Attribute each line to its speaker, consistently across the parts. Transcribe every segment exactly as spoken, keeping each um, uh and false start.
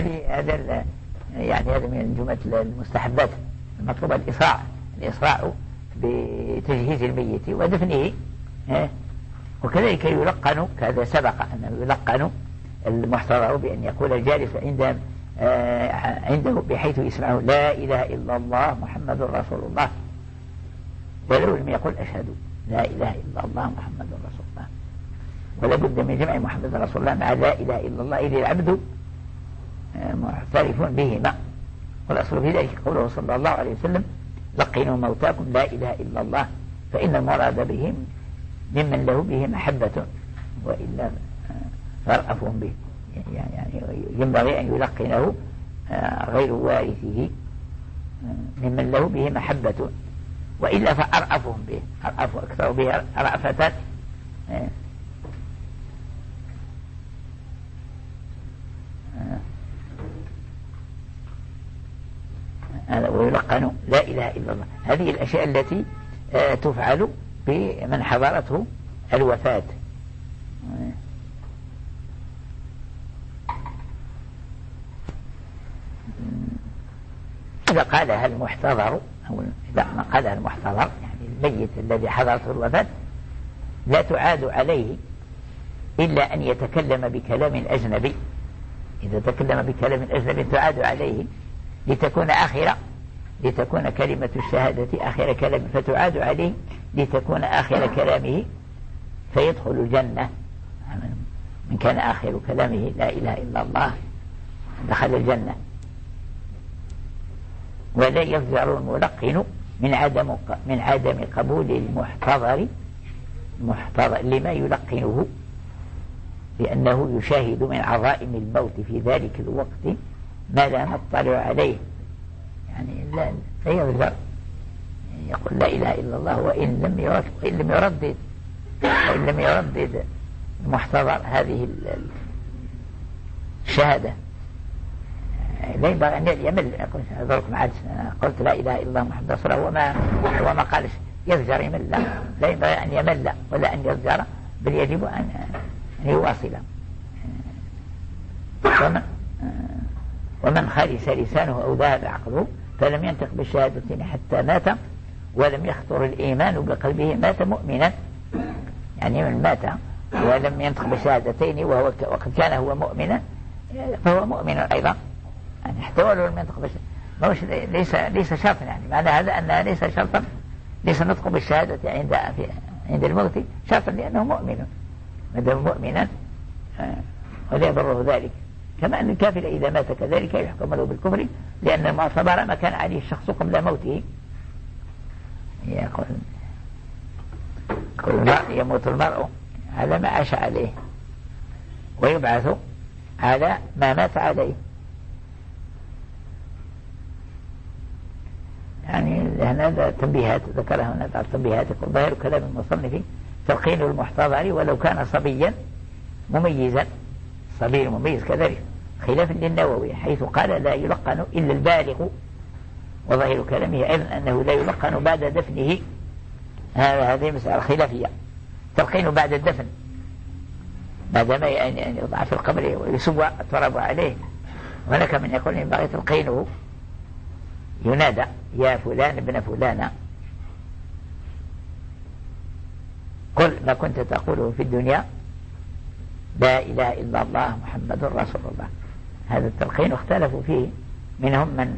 Speaker 1: هذه هذا يعني هذا من جملة المستحبات المطلوب الإسراع الإسراع بتجهيز الميت ودفنه. وكذلك يلقن كذا سبق أنه يلقن المحتضر بأن يقول الجالس عند عنده بحيث يسمعه لا إله إلا الله محمد رسول الله، ولو لم يقل أشهد لا إله إلا الله محمد رسول الله. ولا بد من جمع محمد رسول الله مع لا إله إلا الله إذ العبد معترف بهما. والأصل في ذلك قوله صلى الله عليه وسلم لقنوا موتاكم لا إله إلا الله فإن المراد بهم ممن له به محبة وإلا فرأفهم به. يعني ينبغي أن يلقنه غير وارثه ممن له به محبة وإلا فأرأفهم به، أرأفوا أكثر به رأفة. ويلقن لا إله إلا الله. هذه الأشياء التي تفعل بمن حضرته الوفاة. إذا قالها المحتضر أو إذا ما قالها المحتضر يعني الميت الذي حضرته الوفاة لا تعاد عليه إلا أن يتكلم بكلام أجنبي. إذا تكلم بكلام أجنبي تعاد عليه لتكون آخرة لتكون كلمة الشهادة آخر كلامه فتعاد عليه لتكون آخر كلامه فيدخل الجنة. من كان آخر كلامه لا إله إلا الله دخل الجنة. ولا يفزع الملقن من عدم من عدم قبول المحتضر المحتضر لما يلقنه لأنه يشاهد من عظائم الموت في ذلك الوقت ما لا نطلع عليه. يعني لا, لا يفزع يقول لا إله إلا الله وإن لم يرد وإن لم يردد وإن لم يردد المحتضر هذه الشهادة لا ينبغي أن يمل. أعذركم عاد قلت لا إله إلا الله محمد رسول الله وما وما قالش يزجر يمل. لا ينبغي أن يمل ولا أن يزجر بل يجب أن يواصل. ومن, ومن خلص لسانه أو ذهب عقله فلم ينطق بالشهادتين حتى مات ولم يخطر الإيمان بقلبه مات مؤمنا. يعني من مات ولم ينطق بالشهادتين وهو وقد كان هو مؤمنا فهو مؤمن أيضا. يعني حتى ولو لم ينطق بالشهادة ليس ليس شرطا. يعني معنى هذا أنها ليس شرطا ليس نطق بالشهادة عند عند الموت شرطا لأنه مؤمن ما دام مؤمنا ولا يضره ذلك. كما أن الكافر إذا مات كذلك يحكم له بالكفر لأن المعتبر ما كان عليه الشخص قبل موته. يقول كل يموت المرء على ما عاش عليه ويبعث على ما مات عليه. يعني هذا تنبيهات ذكرها هنا بعض تنبيهات. يقول ظاهر كلام المصنف تلقين المحتضر ولو كان صبيا مميزا صبي مميز كذلك خلافا للنووي حيث قال لا يلقن إلا البالغ. وظاهر كلامه أيضا أنه لا يلقن بعد دفنه. هذه مسألة خلافية. تلقينه بعد الدفن بعد ما يضع في القبر ويسوى التراب عليه. هناك من يقول ينبغي تلقينه ينادى يا فلان ابن فلان قل ما كنت تقوله في الدنيا لا إله إلا الله محمد رسول الله. هذا التلقين اختلفوا فيه منهم من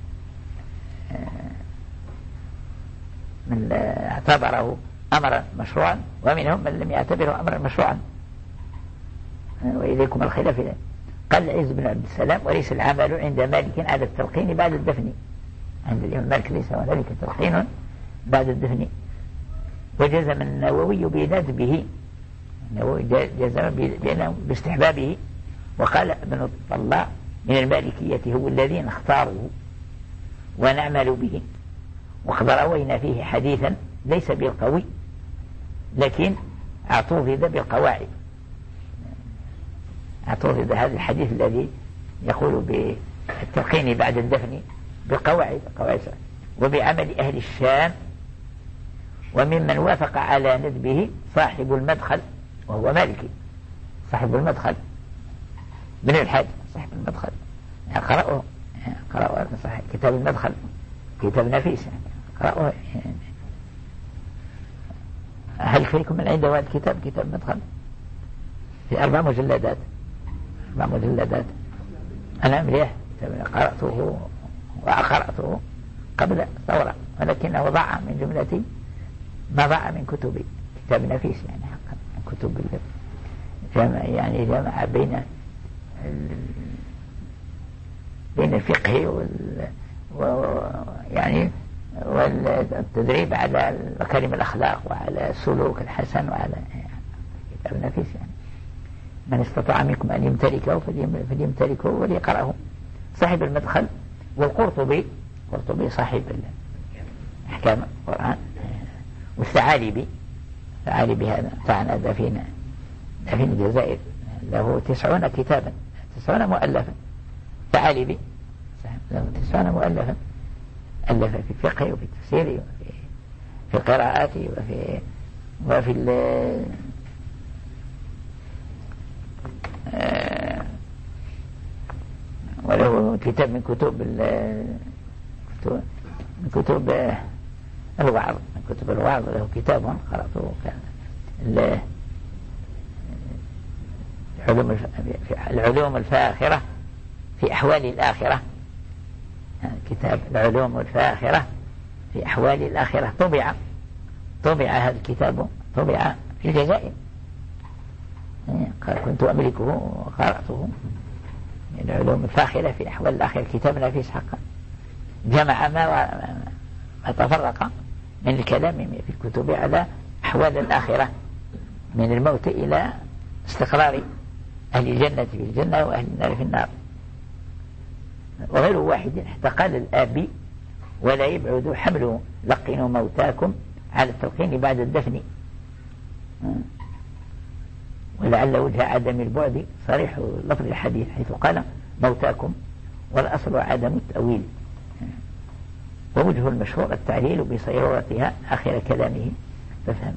Speaker 1: من اعتبره أمرا مشروعا ومنهم من لم يعتبره أمرا مشروعا. وإليكم الخلاف. قال العز بن عبد السلام وليس العمل عند مالك على التلقين بعد الدفن. عند الإمام مالك ليس هنالك تلقين بعد الدفن. وجزم النووي بندبه النووي جزم باستحبابه. وقال ابن الطلاء من المالكية هو الذين اختاروه ونعمل به. وقد روينا فيه حديثا ليس بالقوي لكن اعترض بالقواعد. اعترض هذا الحديث الذي يقول بالتلقين بعد الدفن بالقواعد قواعد وبعمل أهل الشام. وممن وافق على ندبه صاحب المدخل وهو مالكي صاحب المدخل بن الحاج صاحب المدخل اقرأوه اقرأوه صحيح. كتاب المدخل كتاب نفيس يعني اقرأوه. هل فيكم من عنده هذا الكتاب كتاب المدخل في أربع مجلدات أربع مجلدات أنا مليح قرأته وقرأته قبل الثورة ولكنه ضاع من جملتي ما ضاع من كتبي. كتاب نفيس يعني حقا كتب جمع يعني جمع بين بين الفقه وال يعني والتدريب على مكارم الأخلاق وعلى السلوك الحسن وعلى يعني كتاب نفيس يعني من استطاع منكم أن يمتلكه فليمتلكه وليقرأه. صاحب المدخل والقرطبي قرطبي صاحب أحكام القرآن والثعالبي الثعالبي هذا بتاعنا دافين دافين الجزائر له تسعون كتابا تسعون مؤلفا. ثعالبي له تسعون مؤلفا ألف في الفقه وفي التفسير وفي في القراءات وفي وفي ال وله كتاب من كتب من كتب الوعظ من كتب الوعظ له كتاب قرأته كان العلوم الفاخرة في أحوال الآخرة. كتاب العلوم الفاخرة في أحوال الآخرة طبع طبع هذا الكتاب طبع في الجزائر. قال كنت أملكه وقرأته. العلوم الفاخرة في أحوال الآخرة كتاب نفيس حقا جمع ما, ما تفرق من الكلام في الكتب على أحوال الآخرة من الموت إلى استقرار أهل الجنة في الجنة وأهل النار في النار. وغير واحد حتى قال الآبي ولا يبعد حمله لقنوا موتاكم على التلقين بعد الدفن. ولعل وجه عدم البعد صريح لفظ الحديث حيث قال موتاكم والأصل عدم التأويل. ووجه المشهور التعليل بصيرورتها آخر كلامه فافهم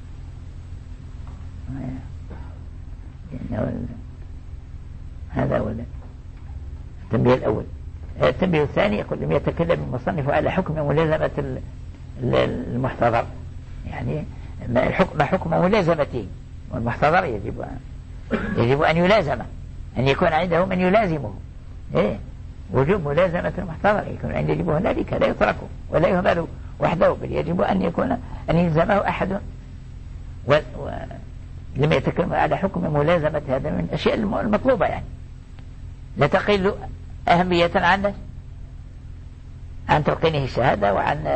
Speaker 1: يعني هذا هو التنبيه الأول. التنبيه الثاني يقول لم يتكلم المصنف على حكم ملازمة المحتضر يعني ما حكم ملازمته والمحتضر يجب أن يجب أن يلازم أن يكون عنده من يلازمه. إيه وجوب ملازمة المحتضر يكون عنده يجب هنالك لا يتركه ولا يهمل وحده بل يجب أن يكون أن يلزمه أحد. ولم يتكلم على حكم ملازمة هذا من الأشياء المطلوبة يعني لا تقل أهمية عنه عن تلقينه الشهادة وعن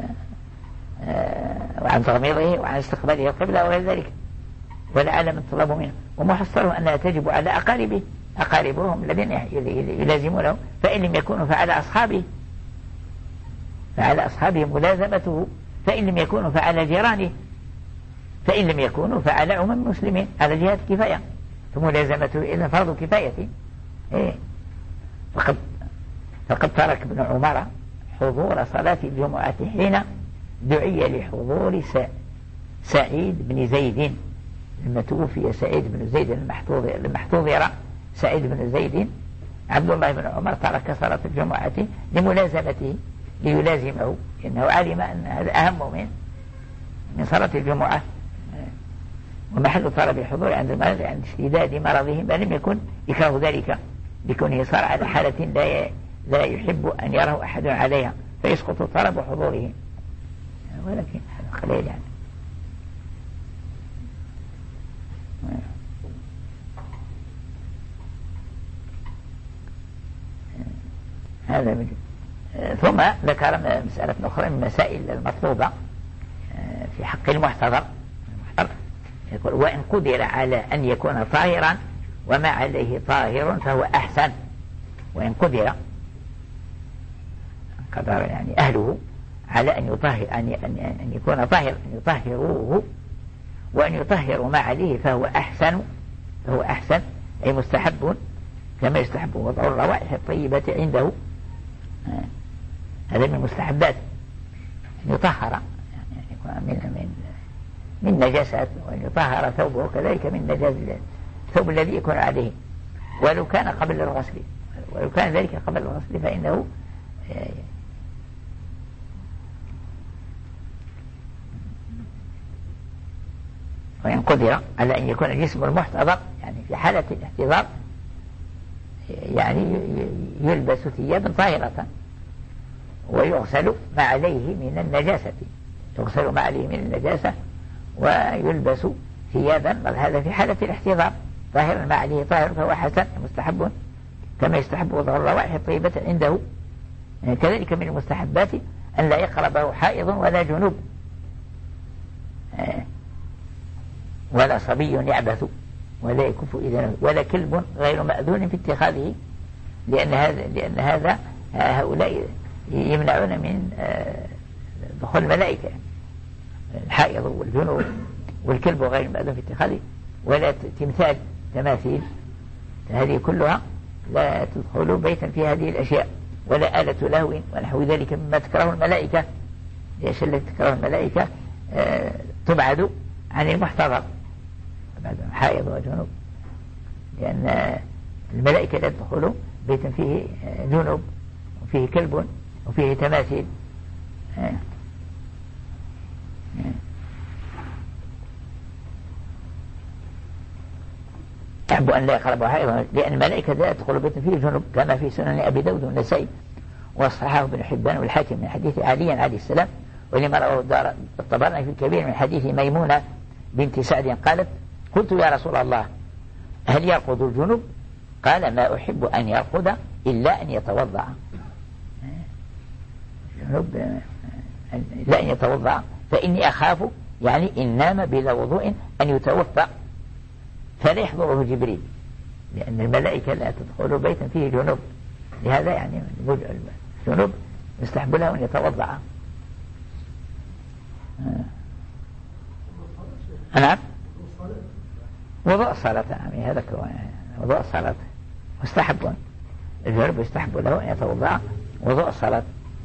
Speaker 1: وعن تغميضه وعن استقباله القبلة وغير ذلك ولا علم الطلب منه. ومحصله أنها تجب على أقاربه أقاربهم الذين يلازمونه فإن لم يكونوا فعلى أصحابه فعلى أصحابه ملازمته فإن لم يكونوا فعلى جيرانه فإن لم يكونوا فعلى عموم المسلمين على جهة كفاية فملازمته إذن فرض كفاية. إيه فقد فقد ترك ابن عمر حضور صلاة الجمعة حين دعي لحضور سعيد بن زيد لما توفي سعيد بن زيد المحتوذر سعيد بن زيد عبد الله بن عمر ترك صلاة الجمعة لملازمته ليلازمه لأنه علم أن هذا أهم من من صلاة الجمعة. ومحل طلب الحضور عند المرض عند اشتداد مرضه ما لم يكن يكره ذلك لكونه صار على حالة لا لا يحب أن يراه أحد عليها فيسقط طلب حضوره ولكن هذا قليل يعني. هذا من ثم ذكر مسألة أخرى من المسائل المطلوبة في حق المحتضر يقول وإن قدر على أن يكون طاهرا وما عليه طاهر فهو أحسن. وإن قدر قدر يعني أهله على أن يطهر أن أن يكون طاهر أن يطهروه وأن يطهروا ما عليه فهو أحسن فهو أحسن أي مستحب كما يستحب وضع الروائح الطيبة عنده. هذا من المستحبات أن يطهر يعني من من من نجاسات وأن يطهر ثوبه كذلك من نجاسة الثوب الذي يكون عليه ولو كان قبل الغسل ولو كان ذلك قبل الغسل فإنه وإن قدر على أن يكون الجسم المحتضر يعني في حالة الاحتضار يعني يلبس ثيابا طاهرة ويغسل ما عليه من النجاسة يغسل ما عليه من النجاسة ويلبس ثيابا، بل هذا في حالة الاحتضار طاهرا ما عليه طاهر فهو حسن مستحب كما يستحب وضع الروائح الطيبة عنده. يعني كذلك من المستحبات أن لا يقربه حائض ولا جنوب ولا صبي يعبث ولا يكف إذنه ولا كلب غير مأذون في اتخاذه، لأن هذا لأن هذا هؤلاء يمنعون من دخول الملائكة، الحائض والجنوب والكلب غير مأذون في اتخاذه، ولا تمثال تماثيل، هذه كلها لا تدخل بيتا في هذه الأشياء، ولا آلة لهو ونحو ذلك مما تكره الملائكة. ليش التي تكره الملائكة آه تبعد عن المحتضر، تبعد عن حائض وجنوب، لأن الملائكة لا تدخل بيتا فيه جنوب وفيه كلب وفيه تماثيل. آه. آه. يحب أن لا يقربها حائض، لأن الملائكة لا تدخل بيتا فيه جنوب كما في سنن أبي داود والنسائي وصححه ابن حبان والحاكم من حديث علي عليه السلام، ولما رواه الدار الطبراني في الكبير من حديث ميمونة بنت سعد قالت: قلت يا رسول الله هل يرقد الجنوب؟ قال: ما أحب أن يرقد إلا أن يتوضع. الجنوب لا أن يتوضع، فإني أخاف يعني إن نام بلا وضوء أن يتوفى فلا يحضره جبريل، لأن الملائكة لا تدخل بيتا فيه جنوب، لهذا يعني الجنوب يستحب له أن يتوضع. نعم وضوء الصلاة، نعم هذا وضوء الصلاة مستحب، الجنوب يستحب له أن يتوضع وضوء الصلاة.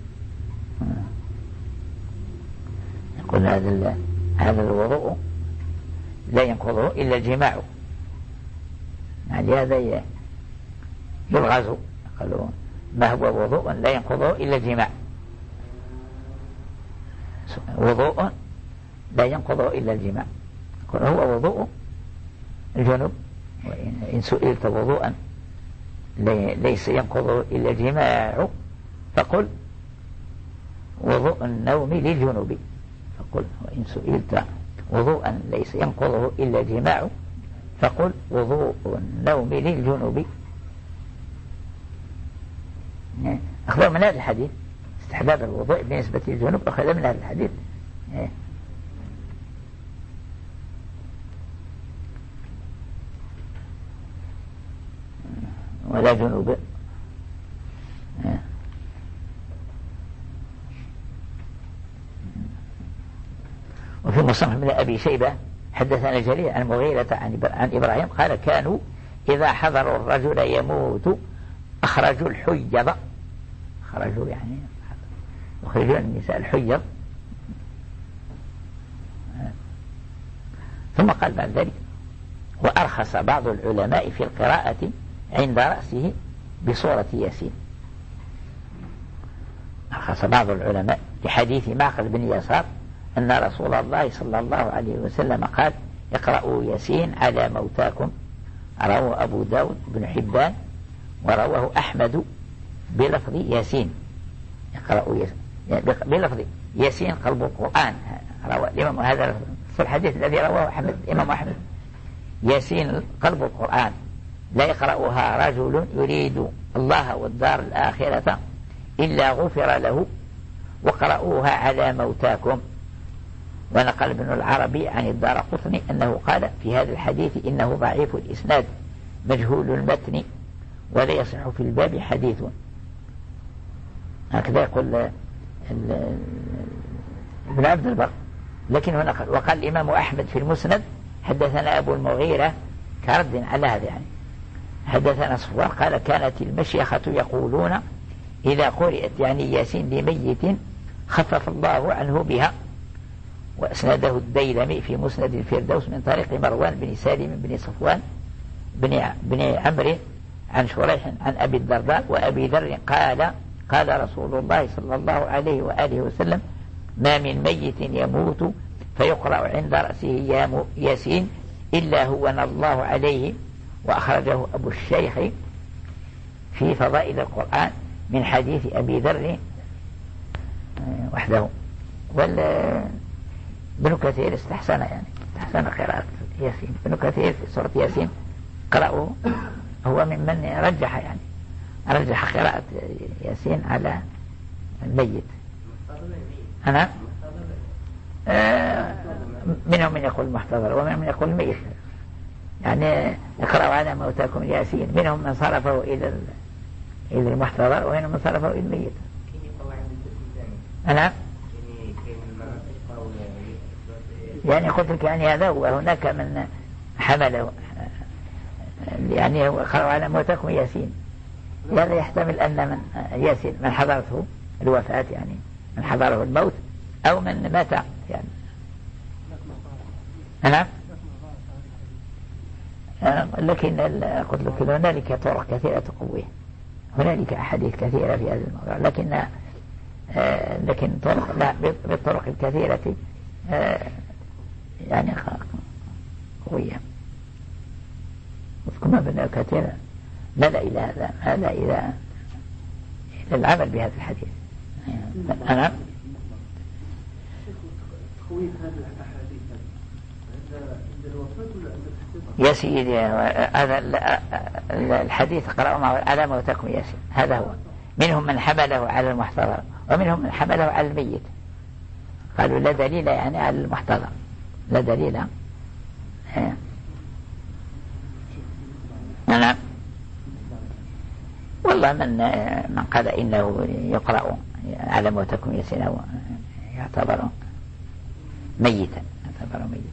Speaker 1: يقول هذا هذا الوضوء لا ينقضه إلا الجماع، يعني هذا يلغز، قالوا ما هو وضوء لا ينقضه إلا الجماع، وضوء لا ينقضه إلا الجماع، هو وضوء الجنوب. وإن سئلت وضوءا ليس ينقضه إلا الجماع فقل وضوء النوم للجنوب، فقل وإن سئلت وضوءا ليس ينقضه إلا الجماع فقل وضوء النوم للجنوب. أخذوا من هذا الحديث استحباب الوضوء بالنسبة للجنوب، أخذ من هذا الحديث ولا جنوب. وفي مصنف من أبي شيبة حدثنا جرير عن مغيرة عن إبراهيم قال: كانوا إذا حضروا الرجل يموت أخرجوا الحيض، أخرجوا يعني يخرجون النساء الحيض. ثم قال بعد ذلك: وأرخص بعض العلماء في القراءة عند رأسه بصورة ياسين. أرخص بعض العلماء لحديث معقل بن يسار أن رسول الله صلى الله عليه وسلم قال: اقرأوا ياسين على موتاكم. رواه أبو داود بن حبان ورواه أحمد بلفظ ياسين، اقرأوا ياسين بلفظ ياسين قلب القرآن. رواه الإمام هذا في الحديث الذي رواه أحمد الإمام أحمد: ياسين قلب القرآن لا يقرأها رجل يريد الله والدار الآخرة إلا غفر له، وقرأوها على موتاكم. ونقل ابن العربي عن الدارقطني أنه قال في هذا الحديث: إنه ضعيف الإسناد مجهول المتن ولا يصح في الباب حديث. هكذا يقول ابن عبد البر. لكن هنا قال: وقال الإمام أحمد في المسند حدثنا أبو المغيرة كرد على هذا، يعني حدثنا صفوان قال: كانت المشيخة يقولون إذا قرئت يعني ياسين لميت خفف الله عنه بها. وأسنده الديلمي في مسند الفردوس من طريق مروان بن سالم بن صفوان بن بن عمرو عن شريح عن أبي الدرداء وأبي ذر قال قال رسول الله صلى الله عليه وآله وسلم ما من ميت يموت فيقرأ عند رأسه ياسين إلا هون الله عليه. وأخرجه أبو الشيخ في فضائل القرآن من حديث أبي ذر وحده. وابن كثير استحسن يعني استحسن قراءة ياسين. ابن كثير في سورة ياسين قرأه هو ممن رجح يعني رجح قراءة ياسين على الميت. أنا آه منهم من يقول محتضر ومنهم من يقول ميت يعني اقرأوا على موتاكم ياسين. منهم من صرفه إلى إلى المحتضر ومنهم من صرفه إلى الميت. أنا يعني قلت لك يعني هذا وهناك من حمله يعني اقرأوا على موتاكم ياسين. هذا يحتمل أن من ياسين من حضرته الوفاة يعني من حضره الموت أو من مات يعني. نعم لكن قلت لك هنالك طرق كثيرة تقويه. هنالك أحاديث كثيرة في هذا الموضوع لكن آه لكن طرق لا بالطرق الكثيرة آه يعني قوية. وكما بنا كثيرا لا لا إلى هذا هذا إلى إلى العمل بهذا الحديث. أنا يا سيدي هذا الحديث قرأوا على موتاكم ياسين هذا هو. منهم من حمله على المحتضر ومنهم من حمله على الميت. قالوا لا دليل يعني على المحتضر لا دليل. نعم والله من من قال إنه يقرأ على موتاكم ياسين يعتبر ميتا يعتبر ميتا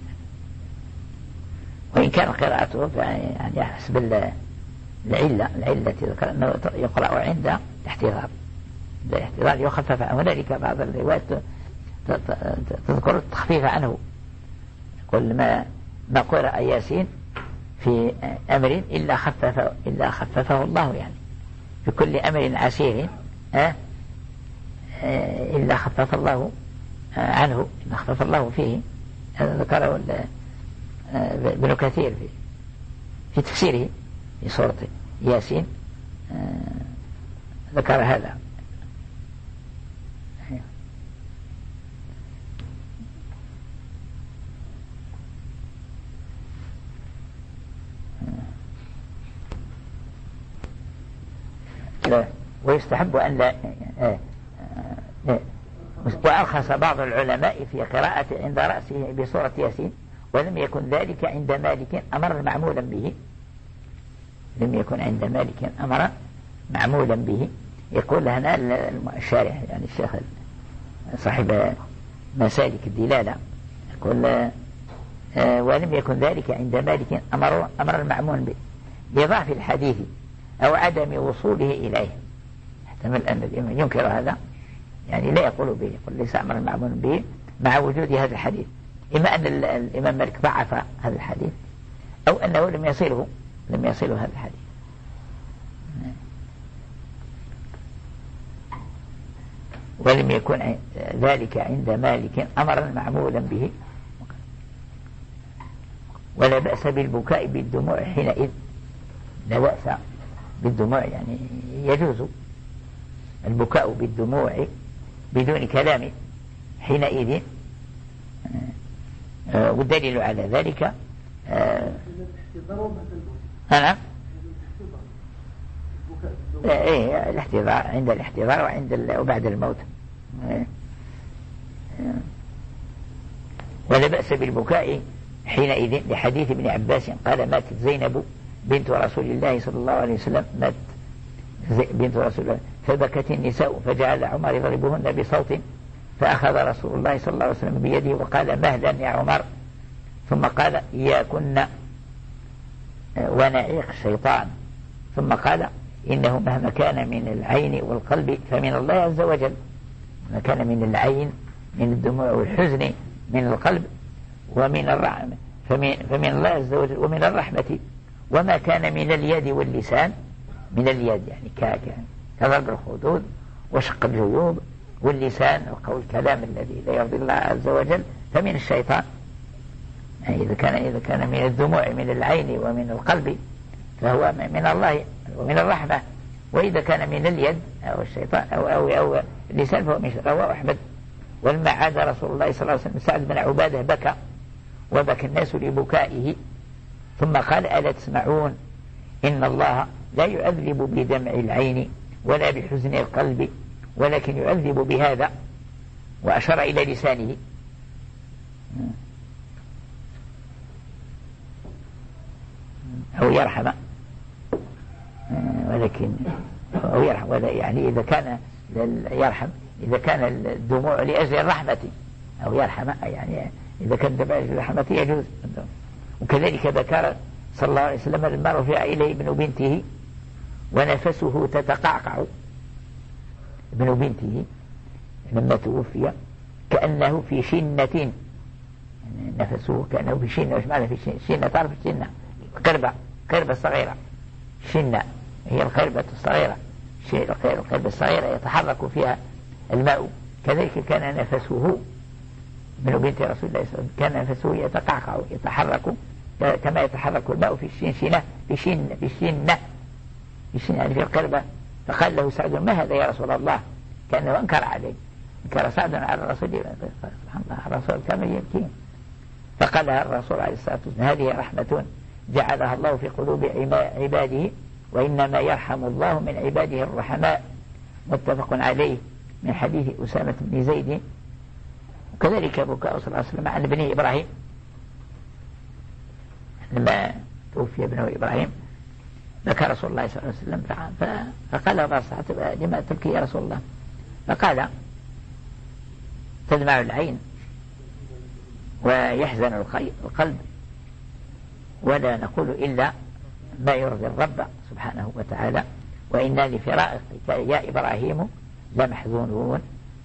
Speaker 1: وإن كان قراءته يعني حسب العلة العلة ذكر أنه يقرأ عند الاحتضار. عند الاحتضار يخفف. هنالك بعض الروايات تذكر التخفيف عنه. يقول ما ما قرأ ياسين في أمر إلا خفف إلا خففه الله يعني في كل أمر عسير أه إلا خفف الله عنه إلا خفف الله فيه. هذا ذكره ابن كثير في, في تفسيره في سورة ياسين ذكر هذا. ويستحب أن لا وأرخص بعض العلماء في قراءة عند رأسه بسورة ياسين ولم يكن ذلك عند مالك أمرا معمولا به. لم يكن عند مالك أمرا معمولا به. يقول هنا الشارح يعني الشيخ صاحب مسالك الدلالة يقول آه ولم يكن ذلك عند مالك أمر أمرا معمولا به لضعف الحديث أو عدم وصوله إليه. احتمل أن الإمام ينكر هذا يعني لا يقول به يقول ليس أمرا معمولا به مع وجود هذا الحديث. إما أن الإمام مالك ضعف هذا الحديث أو أنه لم يصله لم يصله هذا الحديث. ولم يكن ذلك عند مالك أمرا معمولا به ولا بأس بالبكاء بالدموع حينئذ. لا بأس بالدموع يعني يجوز البكاء بالدموع بدون كلام حينئذ. آه والدليل على ذلك آه أنا إيه الاحتضار عند الاحتضار وعند وبعد الموت. آه آه ولا بأس بالبكاء حينئذ لحديث ابن عباس قال ماتت زينب بنت رسول الله صلى الله عليه وسلم مات بنت رسول الله فبكت النساء فجعل عمر يضربهن بصوت فأخذ رسول الله صلى الله عليه وسلم بيده وقال مهلا يا عمر ثم قال إياكن ونعيق الشيطان ثم قال إنه مهما كان من العين والقلب فمن الله عز وجل. ما كان من العين من الدموع والحزن من القلب ومن الرحمة فمن, فمن الله عز وجل ومن الرحمة وما كان من اليد واللسان من اليد يعني كضرب الخدود وشق الجيوب واللسان وقول الكلام الذي لا يرضي الله عز وجل فمن الشيطان. يعني إذا كان إذا كان من الدموع من العين ومن القلب فهو من الله ومن الرحمة، وإذا كان من اليد أو الشيطان أو أو أو اللسان فهو من رواه أحمد. ولما عاد رسول الله صلى الله عليه وسلم سعد بن عبادة بكى وبكى الناس لبكائه، ثم قال: ألا تسمعون إن الله لا يعذب بدمع العين ولا بحزن القلب ولكن يعذب بهذا، وأشار إلى لسانه. أو يرحم ولكن أو يرحم ولا يعني إذا كان يرحم إذا كان الدموع لأجل الرحمة أو يرحم يعني إذا كان دمع لأجل الرحمة يجوز. وكذلك ذكر صلى الله عليه وسلم لما رفع إليه ابن بنته ونفسه تتقعقع، ابن بنته لما توفي كأنه في شنة، نفسه كأنه في شنة. وش معنى في شنة؟ تعرف الشنة؟ قربة، قربة صغيرة. شنة هي القربة الصغيرة، القربة الصغيرة يتحرك فيها الماء. كذلك كان نفسه ابن بنت رسول الله صلى الله عليه وسلم كان نفسه يتقعقع يتحرك كما يتحرك الماء في الشنة في شنة في الشنة في الشنة يعني في القربة. فقال له سعد: ما هذا يا رسول الله؟ كأنه أنكر عليه، انكر سعد على الرسول. سبحان الله، الرسول كان يبكي. فقال الرسول عليه الصلاة والسلام: هذه رحمة جعلها الله في قلوب عباده وإنما يرحم الله من عباده الرحماء. متفق عليه من حديث أسامة بن زيد. وكذلك بكاء صلى الله عليه وسلم عن ابنه إبراهيم لما توفي ابنه إبراهيم، بكى رسول الله صلى الله عليه وسلم فقال له بعض الصحابة: لما تبكي يا رسول الله؟ فقال: تدمع العين ويحزن القلب ولا نقول إلا ما يرضي الرب سبحانه وتعالى، وإنا لفراقك يا إبراهيم لمحزونون.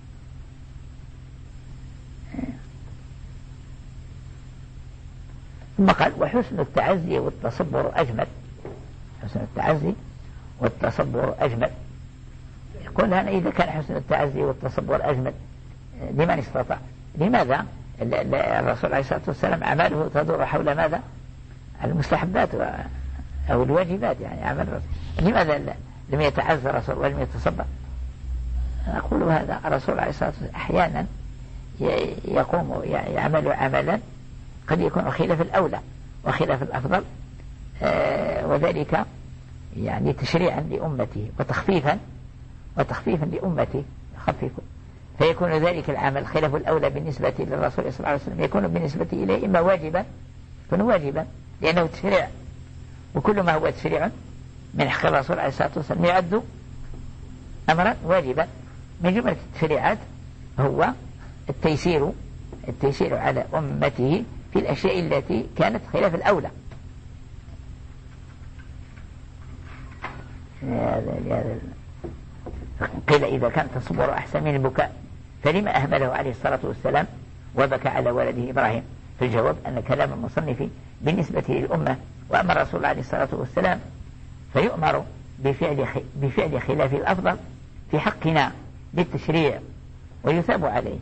Speaker 1: ثم قال: وحسن التعزي والتصبر أجمل. حسن التعزي والتصبر أجمل. يقول هنا إذا كان حسن التعزي والتصبر أجمل لمن استطاع. لماذا؟ الرسول عليه الصلاة والسلام أعماله تدور حول ماذا؟ المستحبات أو الواجبات، يعني عمل الرسول. لماذا لم يتعزى الرسول ولم يتصبر؟ أقول هذا الرسول عليه الصلاة والسلام أحيانا يقوم يعمل عملا قد يكون خلاف الأولى وخلاف الأفضل، آه وذلك يعني تشريعا لأمته وتخفيفا وتخفيفا لأمته يخففه، فيكون ذلك العمل خلاف الأولى بالنسبة للرسول صلى الله عليه وسلم، يكون بالنسبة إليه إما واجبا يكون واجبا لأنه تشريع، وكل ما هو تشريع من حق الرسول عليه الصلاة والسلام يعد أمرا واجبا. من جملة التشريعات هو التيسير التيسير على أمته في الأشياء التي كانت خلاف الأولى. قيل إذا كان تصبر أحسن من البكاء فلما أهمله عليه الصلاة والسلام وبكى على ولده إبراهيم؟ في الجواب أن كلام المصنف بالنسبة للأمة، وأما الرسول عليه الصلاة والسلام فيؤمر بفعل بفعل خلاف الأفضل في حقنا بالتشريع ويثاب عليه.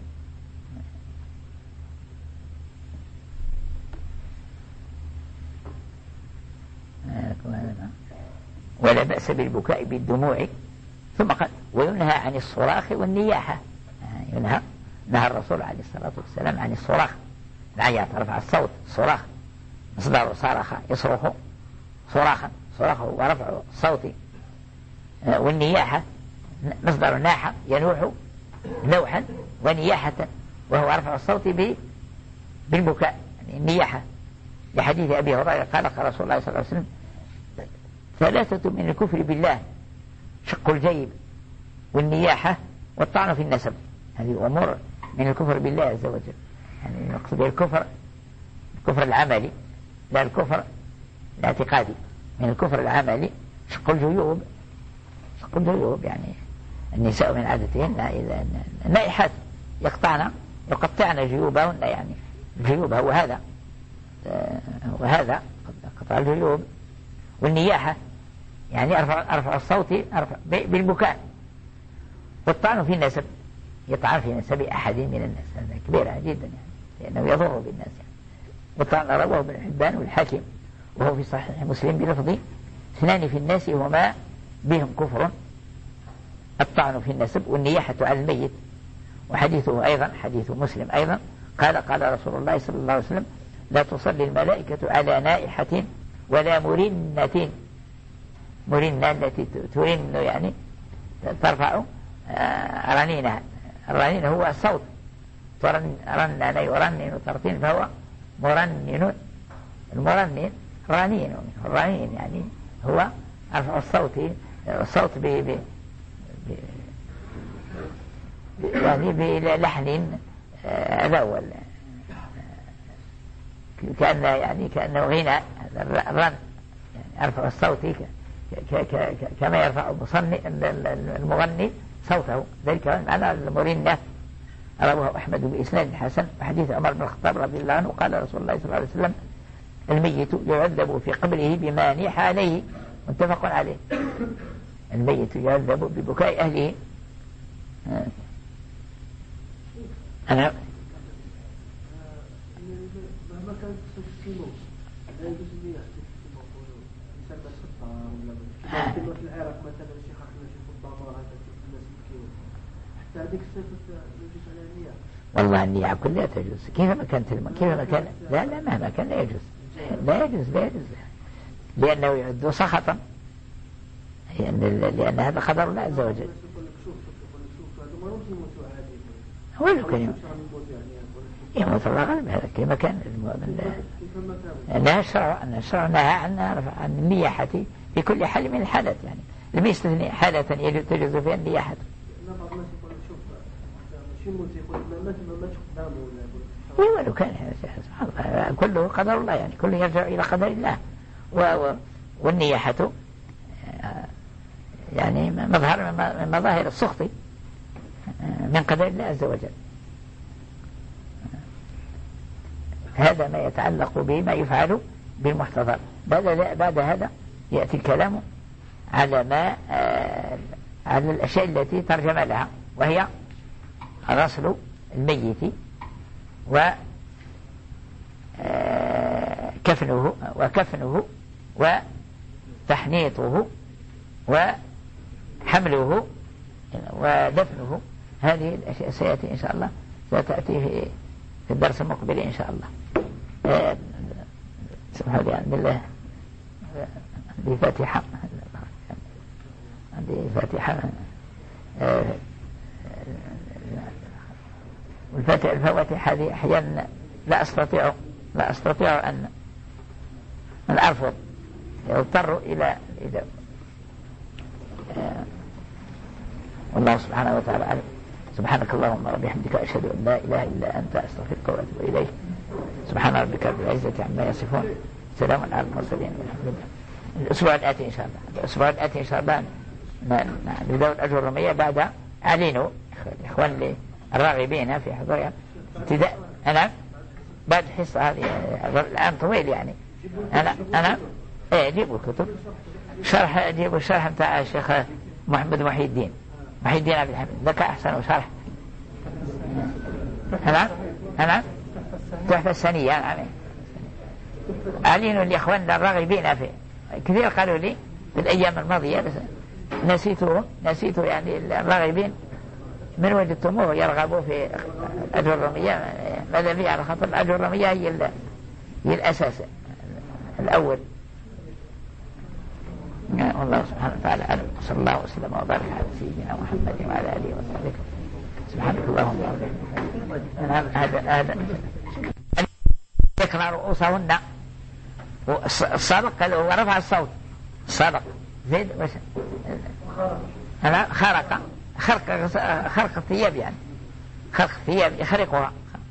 Speaker 1: ولا بأس بالبكاء بالدموع. ثم قال: وينهى عن الصراخ والنياحة. ينهى نهى الرسول عليه الصلاة والسلام عن الصراخ، العياط، رفع الصوت، الصراخ مصدر صرخ يصرخ صراخا، صراخه ورفع الصوت. والنياحة مصدر ناحة ينوح نوحا، ونياحة وهو رفع الصوت بالبكاء، يعني النياحة. لحديث أبي هريرة قال قال رسول الله صلى الله عليه وسلم: ثلاثة من الكفر بالله: شق الجيب والنياحة والطعن في النسب. هذه أمور من الكفر بالله عز وجل، يعني نقصد الكفر الكفر العملي لا الكفر الاعتقادي. من الكفر العملي شق الجيوب، شق الجيوب يعني النساء من عادتهن إذا النائحات يقطعن يقطعن جيوبهن، يعني الجيوب هو هذا وهذا قطع الجيوب. والنياحة يعني أرفع, أرفع الصوت أرفع بالبكاء. والطعن في النسب، يطعن في نسب أحد من الناس، هذا كبيرة جدا يعني، لأنه يضر بالناس يعني. والطعن رواه ابن حبان والحاكم وهو في صحيح مسلم بلفظ اثنان في الناس وما بهم كفر، الطعن في النسب والنياحة على الميت. وحديثه أيضا حديث مسلم أيضا قال قال رسول الله صلى الله عليه وسلم لا تصلي الملائكة على نائحة ولا مرنة. مرنة التي ترن يعني ترفع رنينها. الرنين هو الصوت، رنن يرنن ترتين فهو مرنن. المرنن رنين، الرنين يعني هو رفع الصوت، الصوت ب ب يعني بلحن الأول كأن يعني كأنه غنى الرن، يعني أرفع الصوت كما يرفع المغني صوته، ذلك معنى المرنة. رواه أحمد بإسناد حسن. وحديث عمر بن الخطاب رضي الله عنه قال رسول الله صلى الله عليه وسلم الميت يعذب في قبره بما نيح عليه، متفق عليه. الميت يعذب ببكاء أهله. أنا
Speaker 2: مهما كانت السموم لا يجوز لي يحدث السموم ويسمى السطار ولا كما في العراق مثلا شي خاصنا نشوفوا الضمار هذا في الناس الكيوت حتى هذيك الصفة يجوز عليها النية.
Speaker 1: والله النية كلها تجوز كيفما كانت الم... كيفما كان لا لا مهما كان لا يجوز لا يجوز لا يجوز لأنه يعد سخطا، لأن لأن هذا قدر الله عز وجل. ولو كان يموت الله غالب هذا كما كان أنها الشرع أن الشرع نهى عن النياحة في كل حال من الحالات، يعني لم يستثني حالة تجوز فيها النياحة. ولو كان كله قدر الله، يعني كله يرجع إلى قدر الله. والنياحة يعني مظهر من مظاهر السخط من قدر الله عز وجل. هذا ما يتعلق بما يفعل بالمحتضر. بعد بعد هذا يأتي الكلام على ما آه على الأشياء التي ترجم لها، وهي غسل الميت وكفنه وكفنه وتحنيطه وحمله ودفنه. هذه الأشياء سيأتي إن شاء الله، ستأتي في في الدرس المقبل إن شاء الله. سبحان الله بالله. عندي فاتحة عندي فاتحة والفاتحة الفواتح هذه أحيانا لا أستطيع لا أستطيع أن أن أرفض، يضطر إلى إلى والله سبحانه وتعالى أعلم. سبحانك اللهم وبحمدك أشهد أن لا إله إلا أنت أستغفرك وأتوب إليك. سبحان ربك رب العزة عما يصفون، سلام على المرسلين والحمد لله. الأسبوع الآتي إن شاء الله الأسبوع الآتي إن شاء الله نبدأ الأجر الرمية بعد أعلنوا إخوان الراغبين في حضورها ابتداء. أنا بعد حصة هذه الآن طويل يعني أنا أنا إيه جيبوا الكتب شرح، جيبوا الشرح بتاع الشيخ محمد محي الدين محي الدين عبد الحميد، ذاك أحسن شرح. أنا أنا تحفة السنية أنا أعلنوا الإخوان الراغبين في كثير قالوا لي في الأيام الماضية، بس نسيته نسيته يعني الراغبين من وجدتموه يرغبوا في الأجر الرمية ماذا فيه، على خاطر الأجر الرمية هي, هي الأساس الأول. والله سبحانه وتعالى أعلم. صلى الله وسلم وبارك على سيدنا محمد وعلى آله وصحبه. سبحانك اللهم وبحمدك. هذا هذا ذكر رؤوسهن. السابق قال هو رفع الصوت السابق زيد وش أنا خرق خرق خرق الثياب، يعني خرق الثياب يخرقها.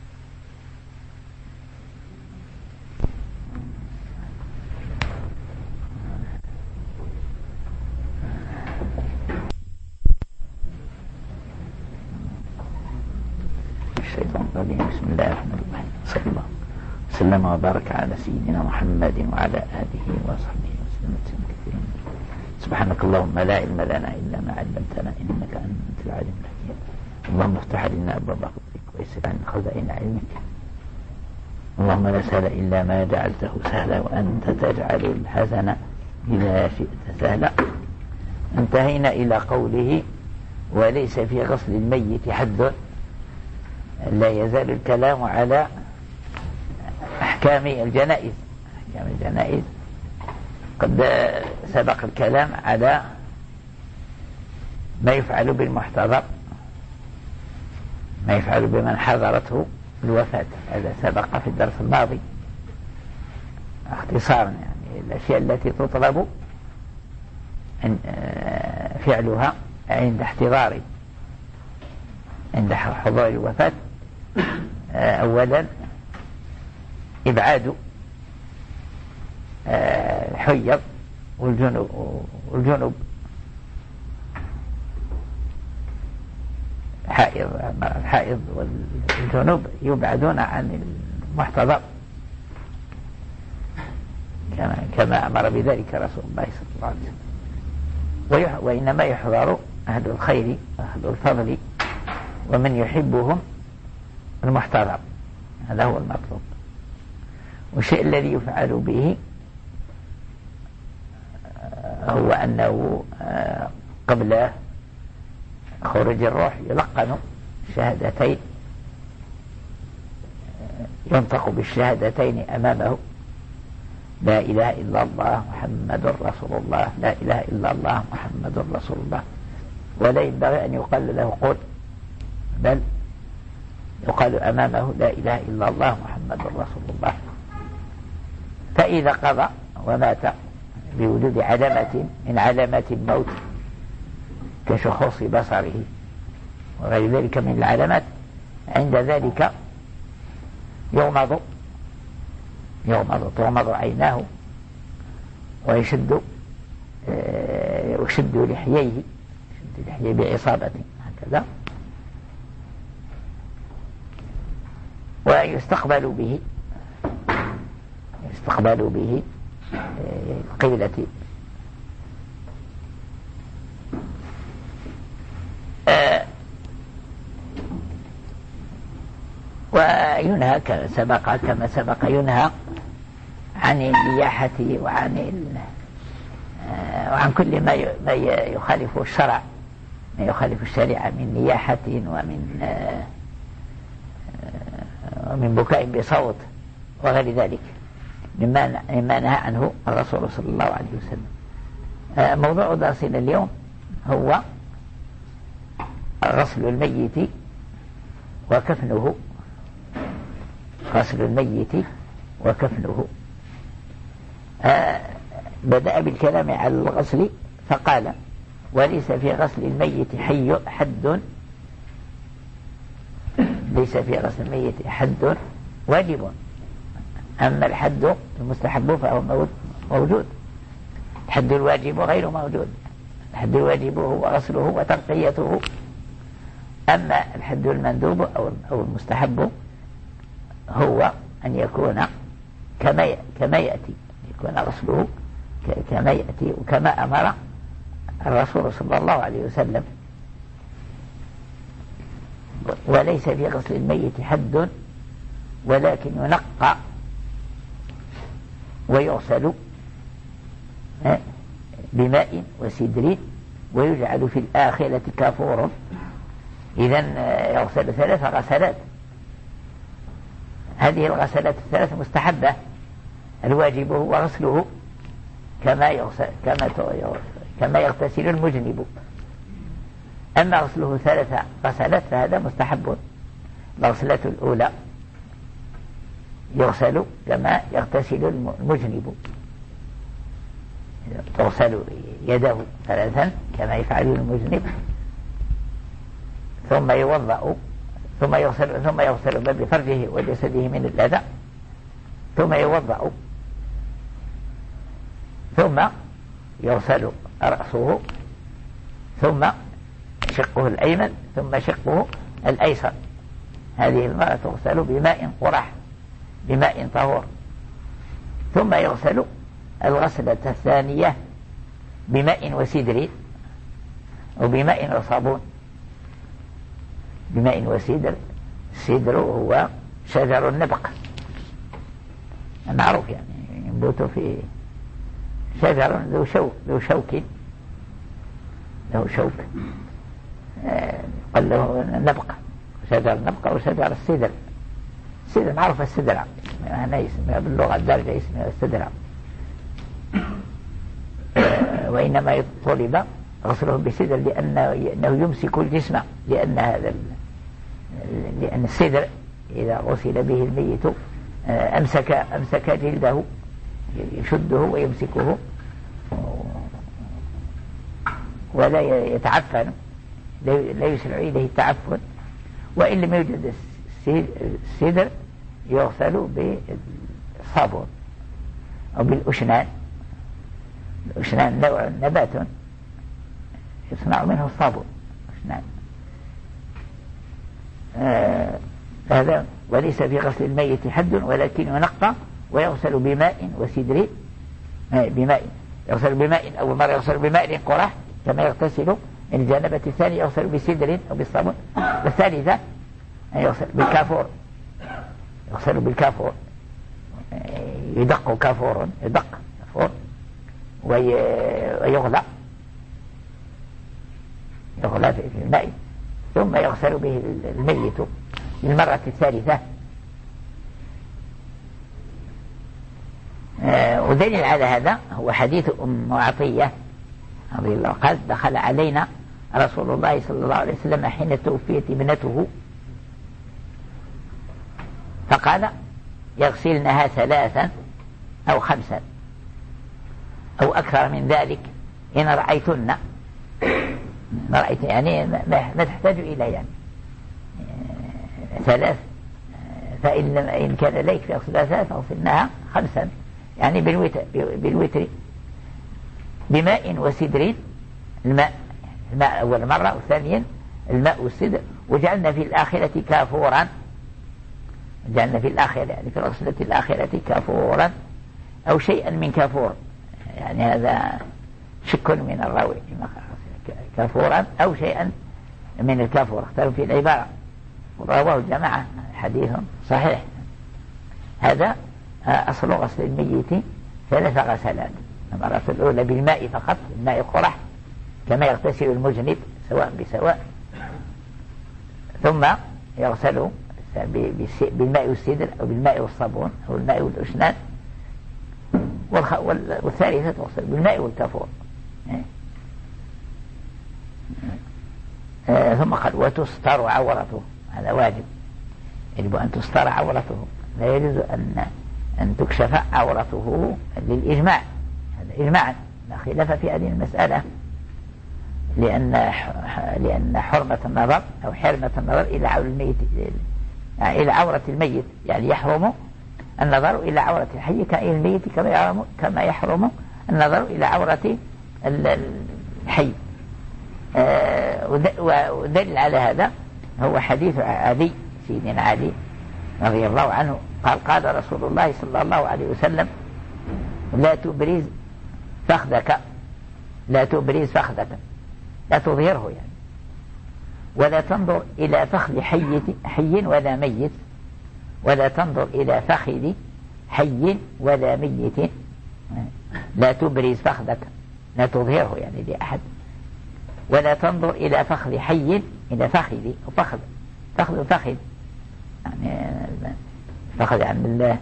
Speaker 1: الشيطان الرجيم. بسم الله الرحمن الرحيم. صلى الله وسلم وبارك على سيدنا محمد وعلى آله وصحبه وسلم كثيرا. سبحانك اللهم لا علم لنا إلا ما علمتنا إنك أنت العليم الحكيم. اللهم افتح علينا أبواب فضلك ويسر عنا خزائن علمك. اللهم لا سهل إلا ما جعلته سهلا وأنت تجعل الحزن إذا شئت سهلا. انتهينا إلى قوله وليس في غسل الميت حد. لا يزال الكلام على أحكام الجنائز. أحكام الجنائز قد سبق الكلام على ما يفعل بالمحتضر، ما يفعل بمن حضرته الوفاة، هذا سبق في الدرس الماضي اختصارا. يعني الأشياء التي تطلب فعلها عند احتضار عند حضور الوفاة. أولا إبعاد الحيض والجنوب والجنوب الحائض والجنوب يبعدون عن المحتضر كما أمر بذلك رسول الله صلى الله عليه وسلم. وإنما يحضر أهل الخير أهل الفضل ومن يحبهم المحتضر، هذا هو المطلوب. والشيء الذي يفعل به هو أنه قبل خروج الروح يلقن شهادتين، ينطق بالشهادتين أمامه: لا إله إلا الله محمد رسول الله، لا إله إلا الله محمد رسول الله. ولا ينبغي أن يقال له قل، بل يقال أمامه: لا إله إلا الله محمد رسول الله. فإذا قضى ومات بوجود علامة من علامات الموت كشخوص بصره وغير ذلك من العلامات، عند ذلك يغمض يغمض تغمض عيناه ويشد يشد لحييه يشد لحييه بعصابة هكذا، ويستقبل به يستقبل به القبلة. وينهى كما سبق كما سبق ينهى عن النياحة وعن وعن كل ما ما يخالف الشرع، ما يخالف الشريعة من نياحة ومن ومن بكاء بصوت وغير ذلك مما مما نهى عنه الرسول صلى الله عليه وسلم. موضوع درسنا اليوم هو غسل الميت وكفنه غسل الميت وكفنه. آه بدأ بالكلام على الغسل فقال: وليس في غسل الميت حي حد ليس في غسل الميت حد واجب، أما الحد المستحب فهو موجود. الحد الواجب غير موجود. الحد الواجب هو غسله وتغطيته، أما الحد المندوب أو المستحب هو أن يكون كما كما يأتي، يكون غسله كما يأتي وكما أمر الرسول صلى الله عليه وسلم. وليس في غسل الميت حد، ولكن ينقى ويغسل بماء وسدر ويجعل في الآخرة كافور. إذن يغسل ثلاث غسلات. هذه الغسلات الثلاث مستحبة. الواجب هو غسله كما يغسل كما كما يغتسل المجنب. أما غسله ثلاث غسلات فهذا مستحب. الغسلة الأولى يغسل كما يغتسل المجنب، تغسل يده ثلاثا كما يفعل المجنب، ثم يوضأ ثم يغسل ثم يغسل ما بفرجه وجسده من الأذى، ثم يوضأ، ثم يغسل رأسه، ثم شقه الأيمن، ثم شقه الأيسر. هذه المرة تغسل بماء قرح بماء طهور، ثم يغسل الغسلة الثانية بماء وسدر وبماء وصابون. بماء وسدر، السدر هو شجر النبق معروف، يعني ينبت في شجر ذو شوك ذو شوك له شوك قال له نبق، شجر النبق وشجر السدر. السدر معروف السدر، هنا يسمى باللغة الدارجة يسمى السدر، وإنما طلب غسله بسدر لأنه يمسك الجسم، لأن هذا لأن السدر إذا غسل به الميت أمسك أمسك جلده، يشده ويمسكه ولا يتعفن، لا يسرع إليه التعفن. وإن لم يوجد السدر يغسل بالصابون أو بالأشنان. الأشنان نوع نبات يصنع منه الصابون أشنان. آه هذا وليس في غسل الميت حد، ولكن ينقى ويغسل بماء وسدر. آه بماء يغسل بماء، أول مرة يغسل بماء قرح كما يغتسل الجنابة، الثاني يغسل بسدر أو بالصابون، والثالثة يغسل بالكافور، يغسل بالكافور، يدق كافور، يدق كافور ويغلى يغلى في الماء، ثم يغسل به الميت للمرة الثالثة. ودليل على هذا هو حديث أم عطية رضي الله عنها قال دخل علينا رسول الله صلى الله عليه وسلم حين توفيت ابنته فقال يغسلنها ثلاثا أو خمسا أو أكثر من ذلك إن رأيتن، رأيت يعني ما تحتاج إلى يعني ثلاث، فإن إن كان ليك في غسلها ثلاث فغسلناها خمسا، يعني بالوتر, بالوتر بماء وسدر. الماء الماء أول مرة، وثانيا الماء والسدر. وجعلنا في الآخرة كافورا، جعلنا في الآخرة يعني في الغسلة الآخرة كافورا أو شيئا من كافور، يعني هذا شك من الراوي، كافورا أو شيئا من الكافور، اختاروا في العبارة ورواه الجماعة حديث صحيح. هذا أصل غسل الميت ثلاث غسلات. المرة الأولى بالماء فقط، الماء القرح كما يغتسل المجنب سواء بسواء، ثم يغسل بالماء والسدر أو بالماء والصابون أو الماء والأشنان، والثالثة تغسل بالماء والكافور. ثم قال وتستر عورته، هذا واجب، يجب أن تستر عورته، لا يجوز أن أن تكشف عورته للإجماع، هذا إجماعا لا خلاف في هذه المسألة، لأن لأن حرمة النظر أو حرمة النظر إلى عورة الميت إلى عورة الميت، يعني يحرم النظر إلى عورة الحي كالميت كما يحرم كما يحرم النظر إلى عورة الحي. ودليل على هذا هو حديث علي سيدنا علي رضي الله عنه قال قال رسول الله صلى الله عليه وسلم لا تبرز فخذك، لا تبرز فخذك، لا تظهره يعني، ولا تنظر إلى فخذ حي حي ولا ميت، ولا تنظر إلى فخذ حي ولا ميت، لا تبرز فخذك، لا تظهره يعني لأحد، ولا تنظر إلى فخذ حي، إلى فخذ أو فخذ فخذ فخذ يعني فخذ عن الله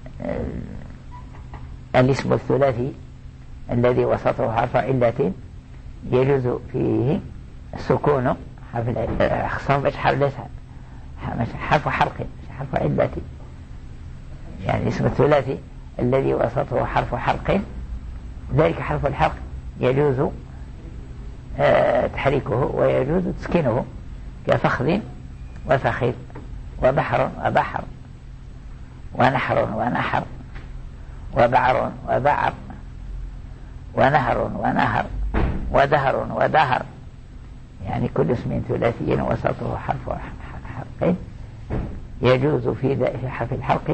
Speaker 1: الاسم الثلاثي الذي وسطه حرف علة يجوز فيه السكون، حرف العلة حرف ليس حرف حرق حرف علة، يعني الاسم الثلاثي الذي وسطه حرف حرق، ذلك حرف الحرق يجوز تحريكه ويجوز تسكينه كفخذ وفخذ وبحر وبحر ونحر ونحر وبعر وبعر ونهر ونهر ودهر ودهر، يعني كل اسم ثلاثي وسطه حرف حرق يجوز في حرف الحرق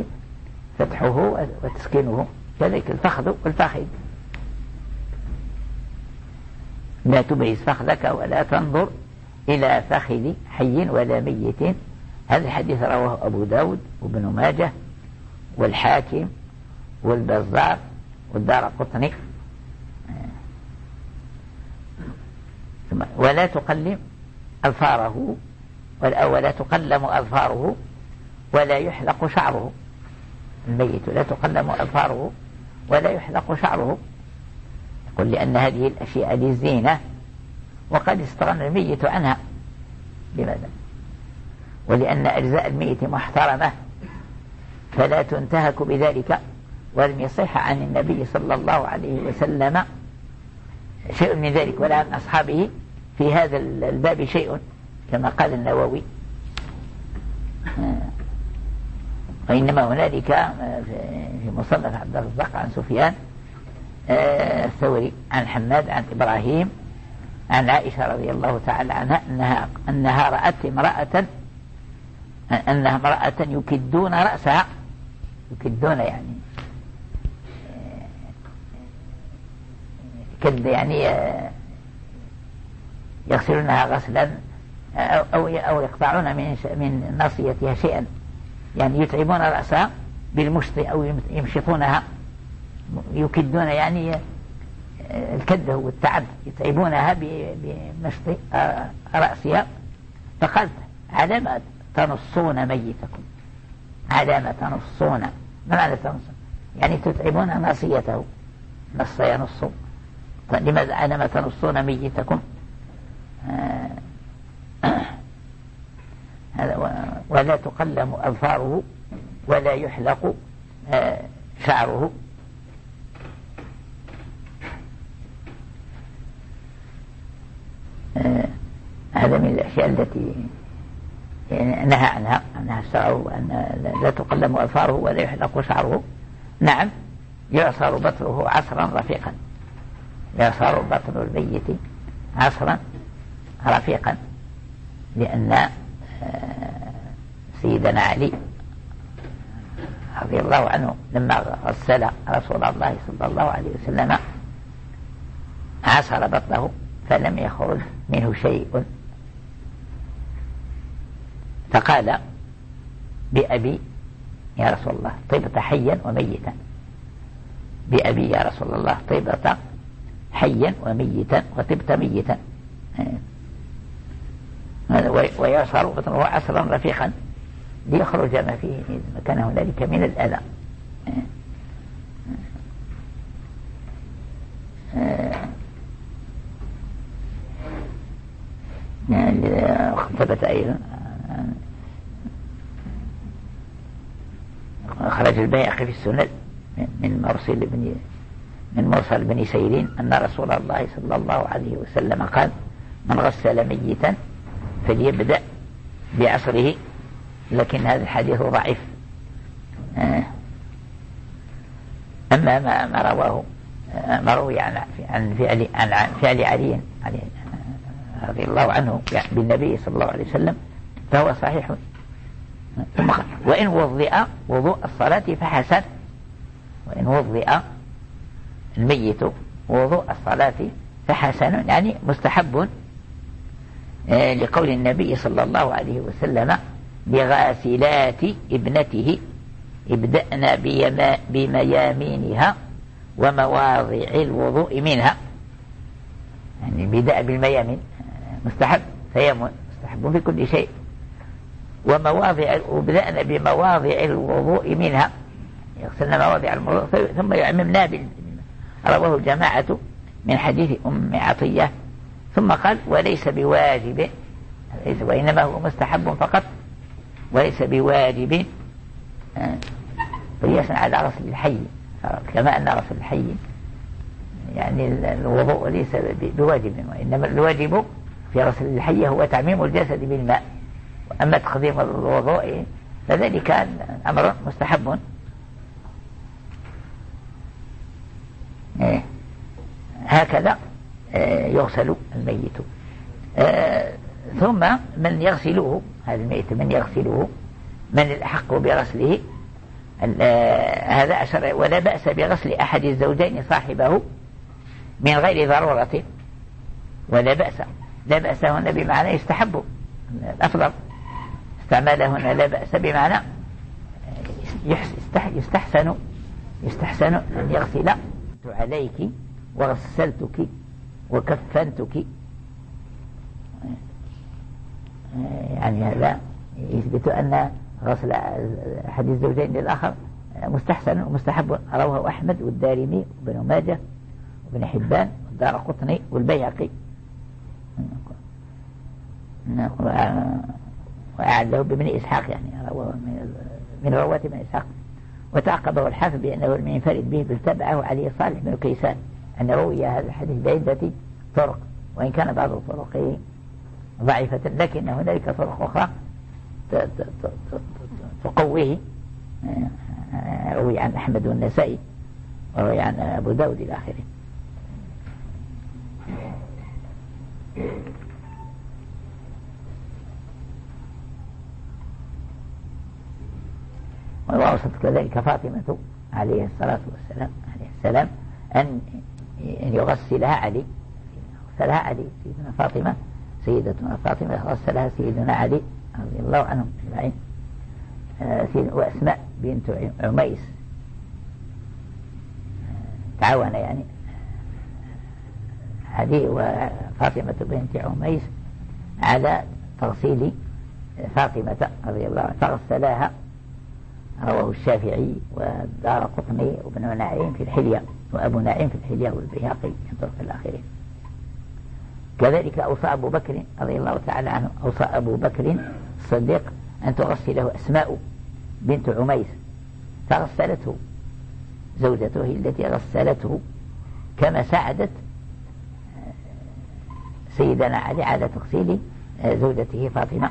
Speaker 1: فتحه وتسكينه، كذلك الفخذ والفخذ. لا تبرز فخذك ولا تنظر إلى فخذ حي ولا ميت. هذا الحديث رواه أبو داود وابن ماجه والحاكم والبزار والدارقطني. ولا تقلم أظفاره ولا تقلم أظفاره ولا يحلق شعره. الميت لا تقلم أظفاره ولا يحلق شعره. قل لأن هذه الأشياء للزينة وقد استغنى الميت عنها. لماذا؟ ولأن أجزاء الميت محترمة فلا تنتهك بذلك. ولم يصح عن النبي صلى الله عليه وسلم شيء من ذلك ولا عن أصحابه في هذا الباب شيء كما قال النووي. وإنما هنالك في مصنف عبد الرزاق عن سفيان الثوري عن حماد عن إبراهيم عن عائشة رضي الله تعالى عنها أنها, أنها رأت امرأة أنها امرأة يكدون رأسها. يكدون يعني كد يعني يغسلونها غسلا أو أو يقطعون من من ناصيتها شيئا، يعني يتعبون رأسها بالمشط أو يمشطونها. يكدون يعني الكد هو التعب، يتعبونها بمشط رأسها. فقالت على ما تنصون ميتكم، على ما تنصون. ما معنى تنصون؟ يعني تتعبون ناصيته، نص ينص. لماذا على ما تنصون ميتكم؟ ولا تقلم أظفاره ولا يحلق شعره. هذا من الأشياء التي نهى عنها عنها الشرع، أن لا تقلم أظفاره ولا يحلق شعره. نعم، يعصر بطنه عصرا رفيقا، يعصر بطن الميت عصرا رفيقا، لأن سيدنا علي رضي الله عنه لما غسل رسول الله صلى الله عليه وسلم عصر بطنه فلم يخرج منه شيء، فقال بأبي يا رسول الله طبت حيا وميتا، بأبي يا رسول الله طبت حيا وميتا وطبت ميتا. ويعصر بطنه عصرا رفيقا ليخرج ما فيه مكان هنالك من الأذى. ثبت أيضا خرج البيهقي في السنن من مرسل بن من مرسل بن سيرين أن رسول الله صلى الله عليه وسلم قال من غسل ميتا فليبدأ بعصره، لكن هذا الحديث ضعيف. أما ما, ما رواه ما روي عن عن فعل عن فعل علي رضي الله عنه بالنبي صلى الله عليه وسلم فهو صحيح. وإن وضئ وضوء الصلاة فحسن، وإن وضئ الميت وضوء الصلاة فحسن يعني مستحب، لقول النبي صلى الله عليه وسلم بغاسلات ابنته ابدأنا بميامينها ومواضع الوضوء منها، يعني بدأ بالميامين مستحب، تيمم مستحب في كل شيء. ومواضع وبدأنا بمواضع الوضوء منها، يغسلنا مواضع الوضوء ثم يعممنا بال... رواه جماعة من حديث أم عطية. ثم قال وليس بواجب، وإنما هو مستحب فقط وليس بواجب، قياسا على غسل الحي، كما أن غسل الحي يعني الوضوء ليس بواجب، وإنما الواجب في غسل الحي هو تعميم الجسد بالماء، وأما تقديم الوضوء فذلك أمر مستحب. هكذا يغسل الميت. ثم من يغسله هذا الميت من يغسله من الأحق بغسله هذا أشر. ولا بأس بغسل أحد الزوجين صاحبه من غير ضرورة، ولا بأس. لا بأس هنا بمعنى يستحب الأفضل، استعمال هنا لا بأس بمعنى يستحسن يستحسن أن يغسل عليك وغسلتك وكفنتك. يعني هذا يثبت أن غسل أحد الزوجين للآخر مستحسن ومستحب. رواه أحمد والدارمي وابن ماجه وابن حبان والدارقطني والبيهقي، وأعله بابن إسحاق، يعني رواه من رواة ابن إسحاق. وتعقبه الحافظ بأنه لم ينفرد به بل تبعه علي صالح بن كيسان أن روي هذا الحديث بعدة طرق، وإن كان بعض طرقه ضعيفة لكن هنالك طرق أخرى تقويه. روي عن أحمد والنسائي وروي عن أبو داود إلى آخره. ووصفت كذلك فاطمة عليه الصلاة والسلام عليه السلام أن أن يغسلها علي، غسلها علي سيدنا فاطمة سيدتنا فاطمة غسلها سيدنا علي رضي الله عنهم أجمعين. وأسماء بنت عميس تعاون يعني علي وفاطمة بنت عميس على تغسيل فاطمة رضي الله عنها فغسلاها. رواه الشافعي والدارقطني وابن نعيم في الحلية وأبو نعيم في الحلية والبيهقي من طرق الآخرين. كذلك أوصى أبو بكر رضي الله تعالى عنه أوصى أبو بكر الصديق أن تغسله أسماء بنت عميس فغسلته زوجته التي غسلته كما ساعدت سيدنا علي على تغسيل زوجته فاطمة.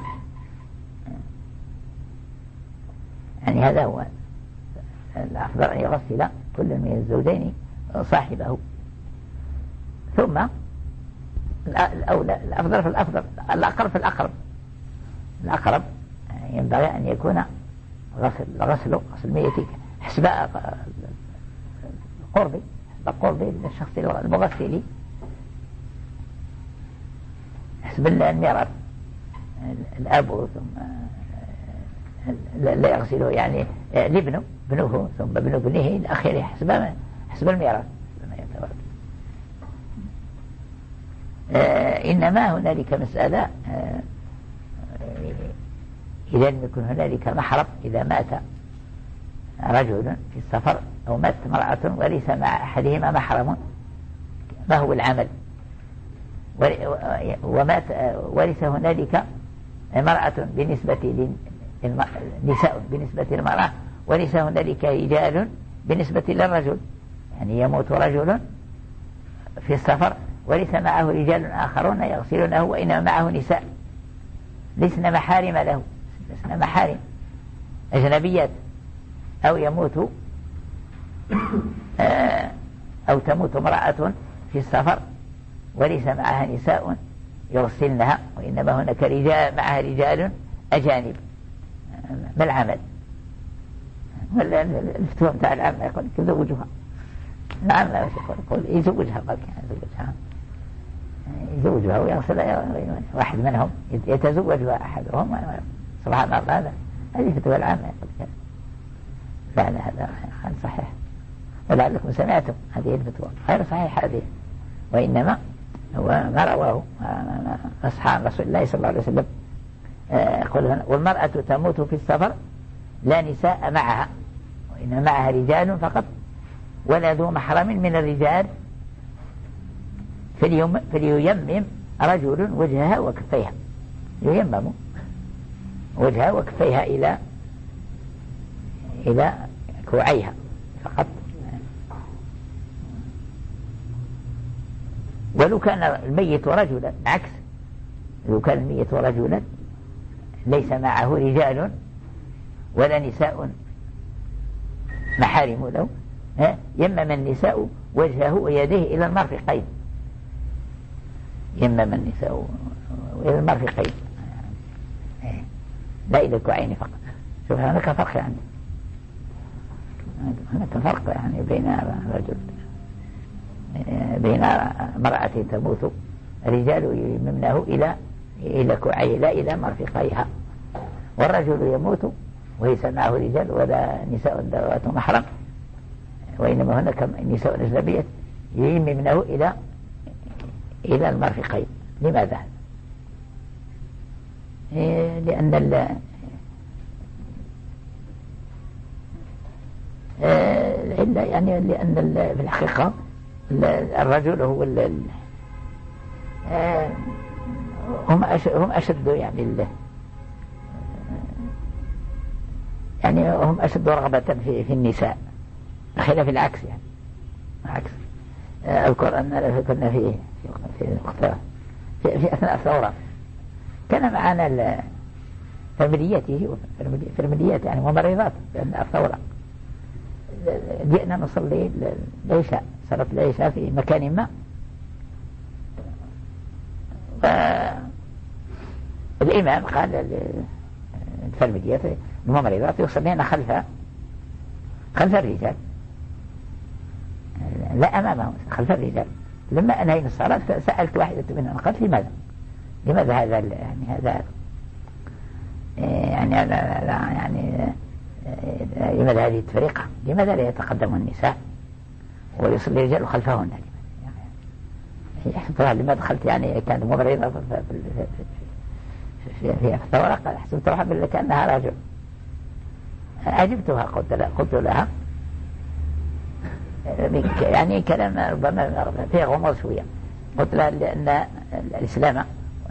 Speaker 1: يعني هذا هو الأفضل أن يغسل كل من الزوجين صاحبه. ثم الأولى الأفضل في الأفضل الأقرب في الأقرب الأقرب ينبغي أن يكون غسل غسل غسل ميتك حسب قربي حسب قربي للشخص المغسل حسب الميراث. الأب ثم لا يغسله يعني لابنه ابنه ثم ابن ابنه إلى آخره حسب حسب الميراث. آه إنما هنالك مسألة آه إذا لم يكن هنالك محرم، إذا مات رجل في السفر أو مات امرأة وليس مع أحدهما محرم ما هو العمل؟ ومات وليس هنالك امرأة بالنسبة للنساء بالنسبة للمرأة وليس هنالك رجال بالنسبة للرجل، يعني يموت رجل في السفر وليس معه رجال آخرون يغسلونه وإنما معه نساء لسنا محارم له، لسنا محارم أجنبيات. أو يموت أو تموت امرأة في السفر وليس معها نساء يغسلنها وإنما هناك رجال معها رجال أجانب، ما العمل؟ ولا الفتوى بتاع العامة يقول يزوجها. نعم لا يقول يزوجها قال يزوجها يزوجها ويغسل واحد منهم يتزوجها أحدهم. سبحان الله هذا هذه فتوى العامة يقول كذا. لا لا هذا غير صحيح ولعلكم سمعتم هذه الفتوى غير صحيح هذه، وإنما هو ما رواه أصحاب رسول الله صلى الله عليه وسلم. يقول والمرأة تموت في السفر لا نساء معها وإنما معها رجال فقط ولا ذو محرم من الرجال فلييمم رجل وجهها وكفيها، ييمم وجهها وكفيها إلى إلى كوعيها فقط. ولو كان الميت رجلا عكس، لو كان الميت رجلا ليس معه رجال ولا نساء محارم له يمم النساء وجهه ويديه إلى المرفقين، يمم النساء إلى المرفقين لا إلى الكوعين فقط. شوف هناك فرق يعني هناك فرق يعني بين رجل بين امرأة تموت الرجال يممنه إلى إلى كوعيه لا إلى مرفقيها، والرجل يموت وليس معه رجال ولا نساء ذوات محرم، وإنما هناك نساء أجنبية يممنه إلى إلى المرفقين. لماذا؟ لأن ال إلا يعني لأن في الحقيقة الرجل هو ال هم هم أشد يعني ال يعني هم أشد رغبة في في النساء خلاف العكس، يعني العكس. أذكر أن كنا في في في, في, في أثناء الثورة كان معنا فرملياته فرمليات يعني ومريضات لأن الثورة جئنا نصلي العشاء صلاة العشاء في مكان ما، الإمام قال للفرمليات الممرضات يصلين خلف خلف الرجال لا أمامهم خلف الرجال. لما أنهينا الصلاة سألت واحدة منهم قالت لماذا لماذا هذا يعني هذا يعني هذا يعني لماذا هذه التفرقة، لماذا لا يتقدم النساء ويصلي الرجال خلفهن؟ يعني لما دخلت يعني كانت ممرضة في في الثورة حسبت روحها كأنها رجل. عجبتها قلت لها قلت لها يعني كلام ربما فيه غموض شوية. قلت لها لأن الإسلام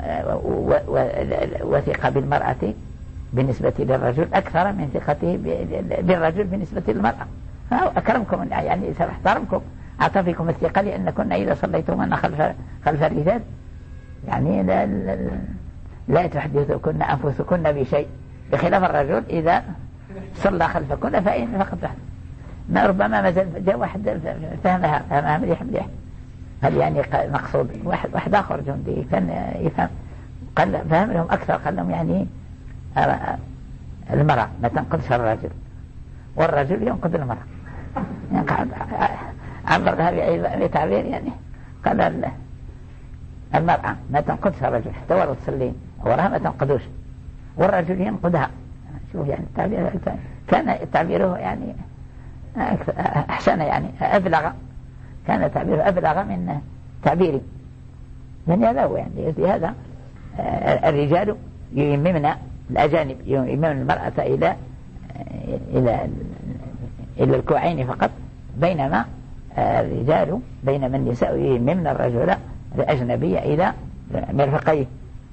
Speaker 1: وثق بالمرأة بالنسبة للرجل أكثر من ثقته بالرجل بالنسبة للمرأة. أكرمكم يعني سأحترمكم أعطى فيكم الثقة لأنكم إذا صليتم خلف خلف الرجال يعني لا, لا, لا تحدثكن أنفسكن بشيء، بخلاف الرجل إذا صلى خلفكن فإن فقط ما ربما ما زال جاء واحد فهمها فهمها مليح مليح. هل يعني مقصود واحد واحد آخر جندي كان يفهم قال فهم لهم أكثر، قال لهم يعني المرأة ما تنقذش الرجل والرجل ينقذ المرأة، يعني عبرها بأي تعبير يعني قال المرأة ما تنقذش الرجل حتى ولو تصلين وراها ما تنقذوش والرجل ينقذها. شوف يعني التعبير كان تعبيره يعني أحسن يعني أبلغ، كان تعبيره أبلغ من تعبيري. من هذا هو يعني هذا الرجال يممن الأجانب يممن المرأة إلى إلى إلى الكوعين فقط، بينما الرجال بينما النساء يممن الرجل الأجنبي إلى مرفقيه.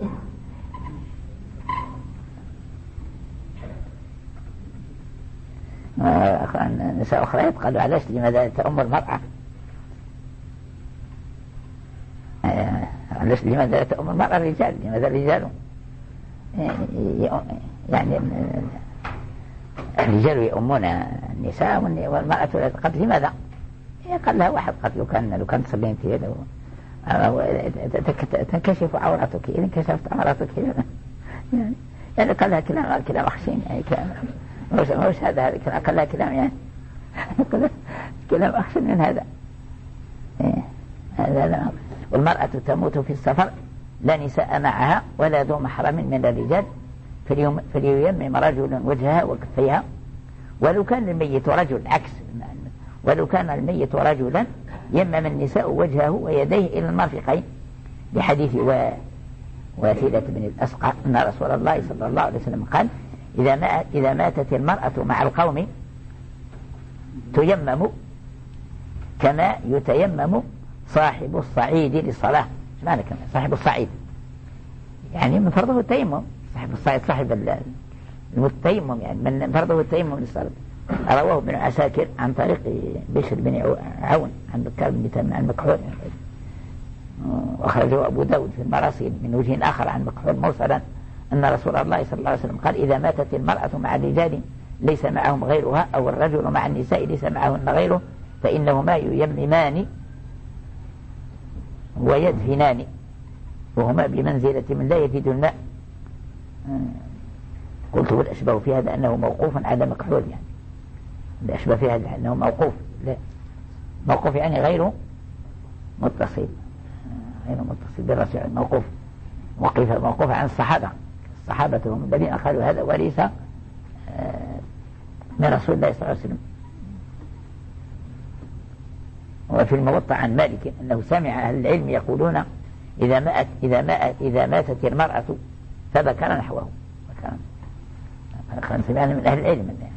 Speaker 1: نساء أخرى قالوا علاش لماذا تأم المرأة علاش لماذا تأم المرأة الرجال لماذا الرجال يعني الرجال يأمون النساء والمرأة لا تقتل لماذا؟ قال لها واحد قد لو كان لو كانت تصلين في يده تنكشف عورتك إذا انكشفت عورتك يعني يعني قال لها كلام كلام أخشين يعني كلام مش مش هذا هذا قال لها كلام يعني كلام أخشن من هذا. هذا لا. والمرأة تموت في السفر لا نساء معها ولا ذو محرم من الرجال فلييمم رجل وجهها وكفيها ولو كان الميت رجل عكس ولو كان الميت رجلا يمم النساء وجهه ويديه إلى المرفقين لحديث واثلة بن الأسقع أن رسول الله صلى الله عليه وسلم قال إذا, ما إذا ماتت المرأة مع القوم تيمم كما يتيمم صاحب الصعيد للصلاة. معنى كما صاحب الصعيد يعني من فرضه التيمم، صاحب الصعيد صاحب التيمم يعني من فرضه التيمم للصلاة. رواه ابن عساكر عن طريق بشر بن عون عن بكار بن تيمم عن مكحول، وأخرجه أبو داود في المراسيل من وجه آخر عن مكحول موصلا أن رسول الله صلى الله عليه وسلم قال إذا ماتت المرأة مع الرجال ليس معهم غيرها أو الرجل مع النساء ليس معهن غيره فإنهما ييممان ويدفنان وهما بمنزلة من لا يجد الماء. قلت والأشبه في هذا أنه موقوف على مكحول، يعني الأشبه في هذا أنه موقوف لا موقوف يعني غير متصل. غير متصل بالرسول موقوف وقف موقوف عن الصحابة. الصحابة هم الذين قالوا هذا وليس من رسول الله صلى الله عليه وسلم. وفي الموطأ عن مالك أنه سمع أهل العلم يقولون إذا ماتت إذا ماتت إذا ماتت المرأة فذكر نحوه. كان سمعنا من أهل العلم يعني.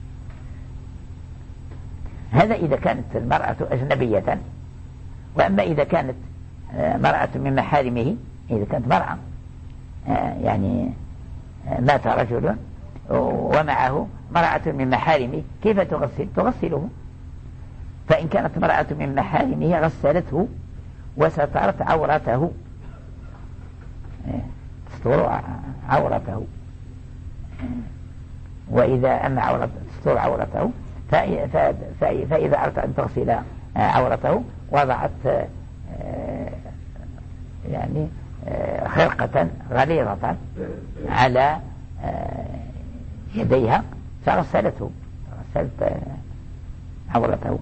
Speaker 1: هذا إذا كانت المرأة أجنبية. وأما إذا كانت مرأة من محارمه، إذا كانت مرأة يعني مات رجل ومعه مرأة من محارمه كيف تغسل؟ تغسله. فإن كانت مرأة من محارمه غسلته وسترت عورته، تستر عورته. وإذا أما عورت تستر عورته فإذا أردت أن تغسل عورته وضعت يعني خرقة غليظة على يديها فغسلته، غسلت عورته.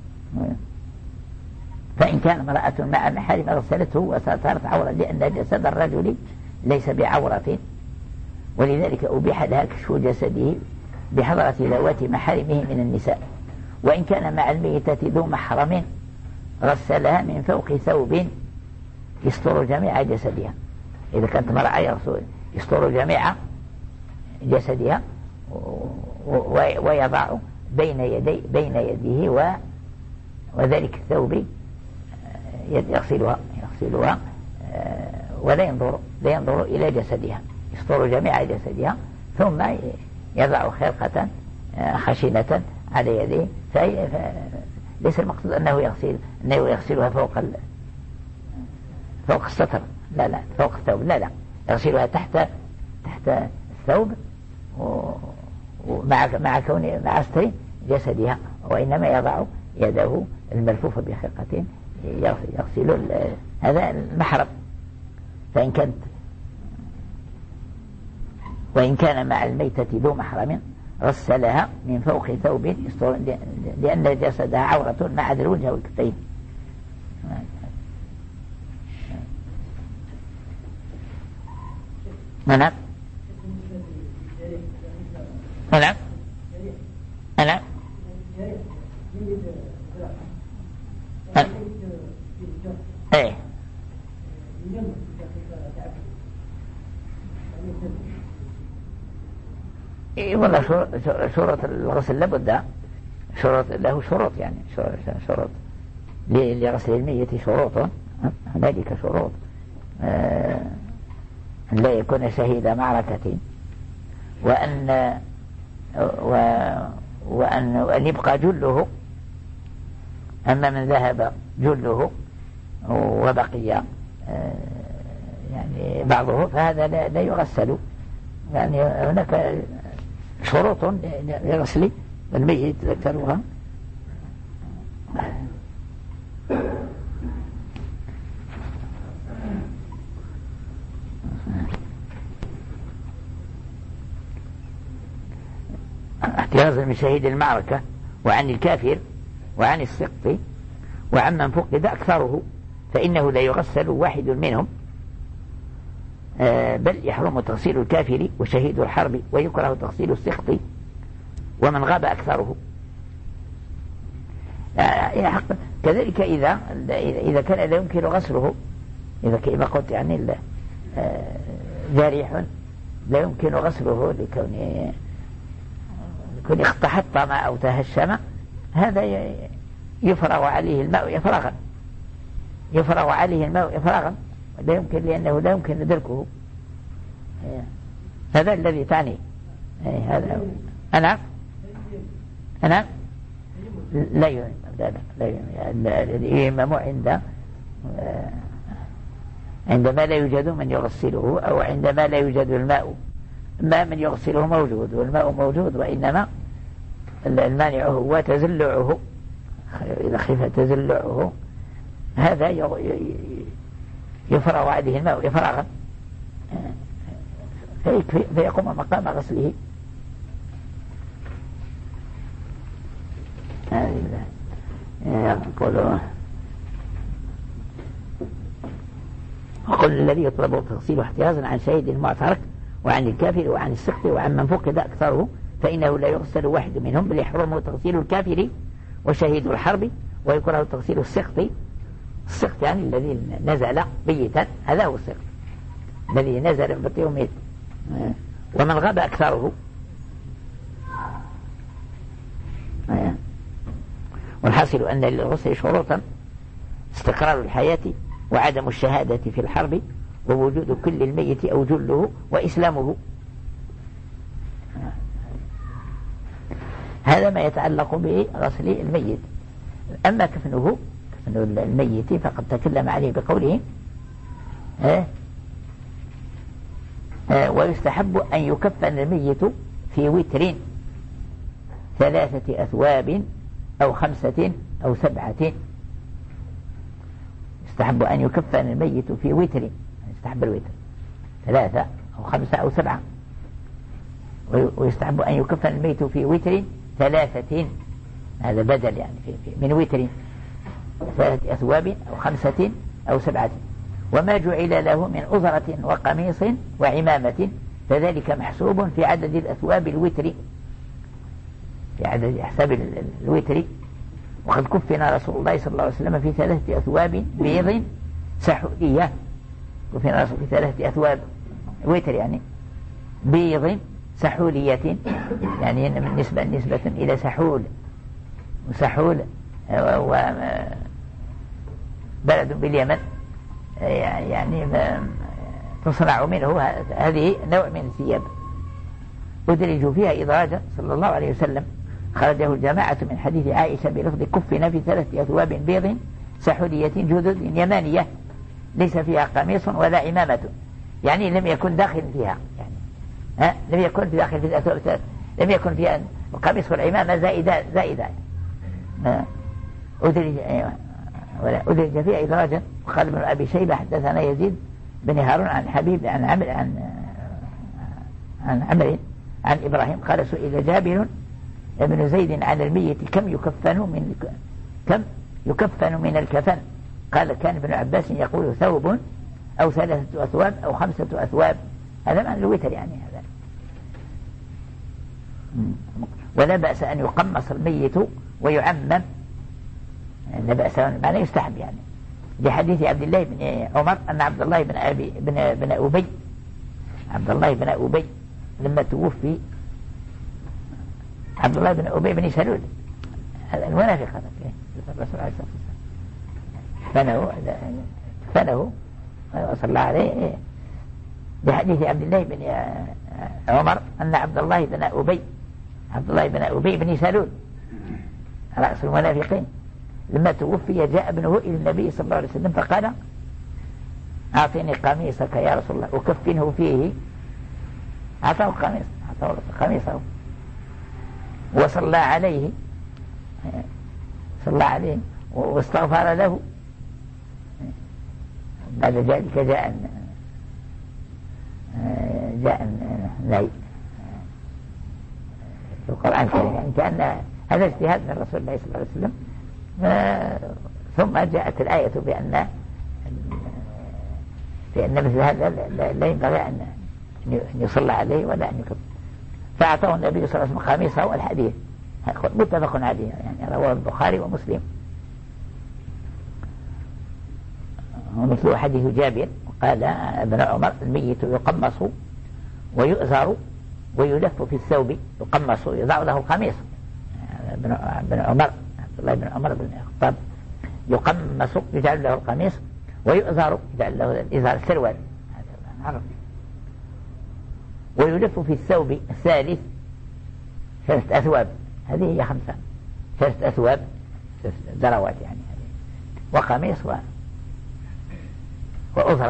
Speaker 1: فإن كان امرأة مع محارم غسلته وسترت عورة، لأن جسد الرجل ليس بعورة، ولذلك أبيح لها كشف جسده بحضرة ذوات محارمه من النساء. وإن كان مع الميتة ذو محرم غسلها من فوق ثوب يستر جميع جسدها. إذا كانت امرأة يستر جميع جسدها ويضع بين يدي بين يديه و وذلك الثوب يغسلها يغسلها ولا ينظر لا ينظر إلى جسدها، يستر جميع جسدها، ثم يضع خرقة خشنة على يديه. فليس المقصود أنه يغسل أنه يغسلها فوق ال... فوق الستر، لا لا فوق الثوب، لا لا يغسلها تحت تحت الثوب ومع مع كون مع ستر جسدها، وإنما يضع يده الملفوفة بخرقة يغسل هذا المحرم. فإن كانت وإن كان مع الميتة ذو محرم غسلها من فوق ثوب لأن جسدها عورة مع الوجه والكفين. نعم نعم نعم ايه إيه والله شروط الغسل لابد شروط له شروط يعني شروط لغسل الميت شروط. هنالك شروط آه أن لا يكون شهيد معركة، وأن وأن وأن يبقى جله. أما من ذهب جله وبقي يعني بعضه فهذا لا يغسل. يعني هناك شروط لغسل الميت ذكروها. احتياطا من شهيد المعركة وعن الكافر وعن السقط وعمن فقد أكثره، فإنه لا يغسل واحد منهم، بل يحرم تغسيل الكافر وشهيد الحرب، ويكره تغسيل السقط ومن غاب أكثره. كذلك إذا إذا كان لا يمكن غسله، إذا كما قلت يعني جارح لا يمكن غسله لكونه لكونه اختحطم أو تهشم، هذا يفرغ عليه الماء إفراغا يفرغ عليه الماء إفراغا لا يمكن، لأنه لا يمكن دركه. هذا الذي تعني هذا. أنا أنا لا يهم لا لا الإمام عند عندما لا يوجد من يغسله، أو عندما لا يوجد الماء. ما من يغسله موجود والماء موجود، وإنما المانع هو تزلعه. إذا خف تزلعه هذا يفرغ عليه الماء إفراغا فيقوم مقام غسله. يقولون وقل الذي يطلب تغسيله احترازا عن شهيد المعترك وعن الكافر وعن السقط وعن من فقد أكثره فإنه لا يغسل واحد منهم بل يحرم تغسيل الكافر وشهيد الحرب ويكره تغسيل السقط. السقط يعني الذي نزل ميتا، هذا هو السقط الذي نزل بطيء ميت. ومن غاب أكثره. والحاصل أن للغسل شروطا: استقرار الحياة وعدم الشهادة في الحرب ووجود كل الميت أو جله وإسلامه. هذا ما يتعلق بغسل الميت. أما كفنه كفن الميت فقد تكلم عليه بقوله اه اه ويستحب أن يكفن الميت في وتر ثلاثة أثواب أو خمسة أو سبعة. يستحب أن يكفن الميت في وتر، يستحب الوتر ثلاثة أو خمسة أو سبعة. ويستحب أن يكفن الميت في وتر ثلاثة، هذا بدل يعني في في من وتر، ثلاثة أثواب أو خمسة أو سبعة. وما جعل له من أزرة وقميص وعمامة فذلك محسوب في عدد الأثواب الوتر، في عدد أحساب الوتر. وقد كفن رسول الله صلى الله عليه وسلم في ثلاثة أثواب بيض سحولية. كفن رسول في ثلاثة أثواب وتر يعني بيض سحولية، يعني من نسبة نسبة إلى سحول، وسحول وبلد باليمن يعني تصنع منه هذه نوع من الثياب. أدرج فيها إدراجا صلى الله عليه وسلم، خرجه الجماعة من حديث عائشة بلفظ كفنا في ثلاثة أثواب بيض سحولية جدد يمانية ليس فيها قميص ولا عمامة، يعني لم يكن داخل فيها، يعني ها لم يكن في داخل في الأثواب، لم يكن فيها القميص والعمامة زائدة زائدة أدرج ولا أدرج فيها إدراجا. وقال ابن أبي شيبة حدثنا يزيد بن هارون عن حبيب عن عمرو عن عن عمرو عن إبراهيم قال سئل جابر ابن زيد عن الميت كم يكفن من كم يكفن من الكفن؟ قال كان ابن عباس يقول ثوب أو ثلاثة أثواب أو خمسة أثواب، هذا معنى الوتر يعني هذا. ولا بأس أن يقمص الميت ويعمم، لا بأس، معنى يستحب يعني، لحديث عبد الله بن عمر أن عبد الله بن أبي بن بن أبي عبد الله بن أبي لما توفي عبد الله بن أبي بن سلول هذا المنافق هذا الرسول عليه الصلاة والسلام فنه فنه صلى الله عليه بحديث عبد الله بن عمر أن عبد الله بن أبي عبد الله بن أبي بن سلول رأس المنافقين لما توفي جاء ابنه إلى النبي صلى الله عليه وسلم فقال أعطيني قميصك يا رسول الله أكفنه فيه. أعطاه قميص أعطاه قميصه وصلى عليه صلى عليه واستغفر له. بعد ذلك جاء جاء نهي في القرآن الكريم، يعني كأن هذا اجتهاد من رسول الله صلى الله عليه وسلم. ثم جاءت الآية بأن بأن مثل هذا لا ينبغي أن يصلى عليه ولا أن يكفر، فأعطاه النبي صلى الله عليه وسلم قميصه والحديث متفق عليه، يعني رواه البخاري ومسلم. ومثل حديث جابر قال ابن عمر الميت يقمص ويؤزر ويلف في الثوب، يقمص يضع له قميص، ابن عمر عبد الله بن عمر بن الخطاب يقمص يجعل له القميص ويؤزر يجعل له الإزار السروال هذا ويلف في الثوب الثالث ثلاثة أثواب، هذه هي خمسة، ثلاثة أثواب ذروات يعني، وقميص و... وأزرع.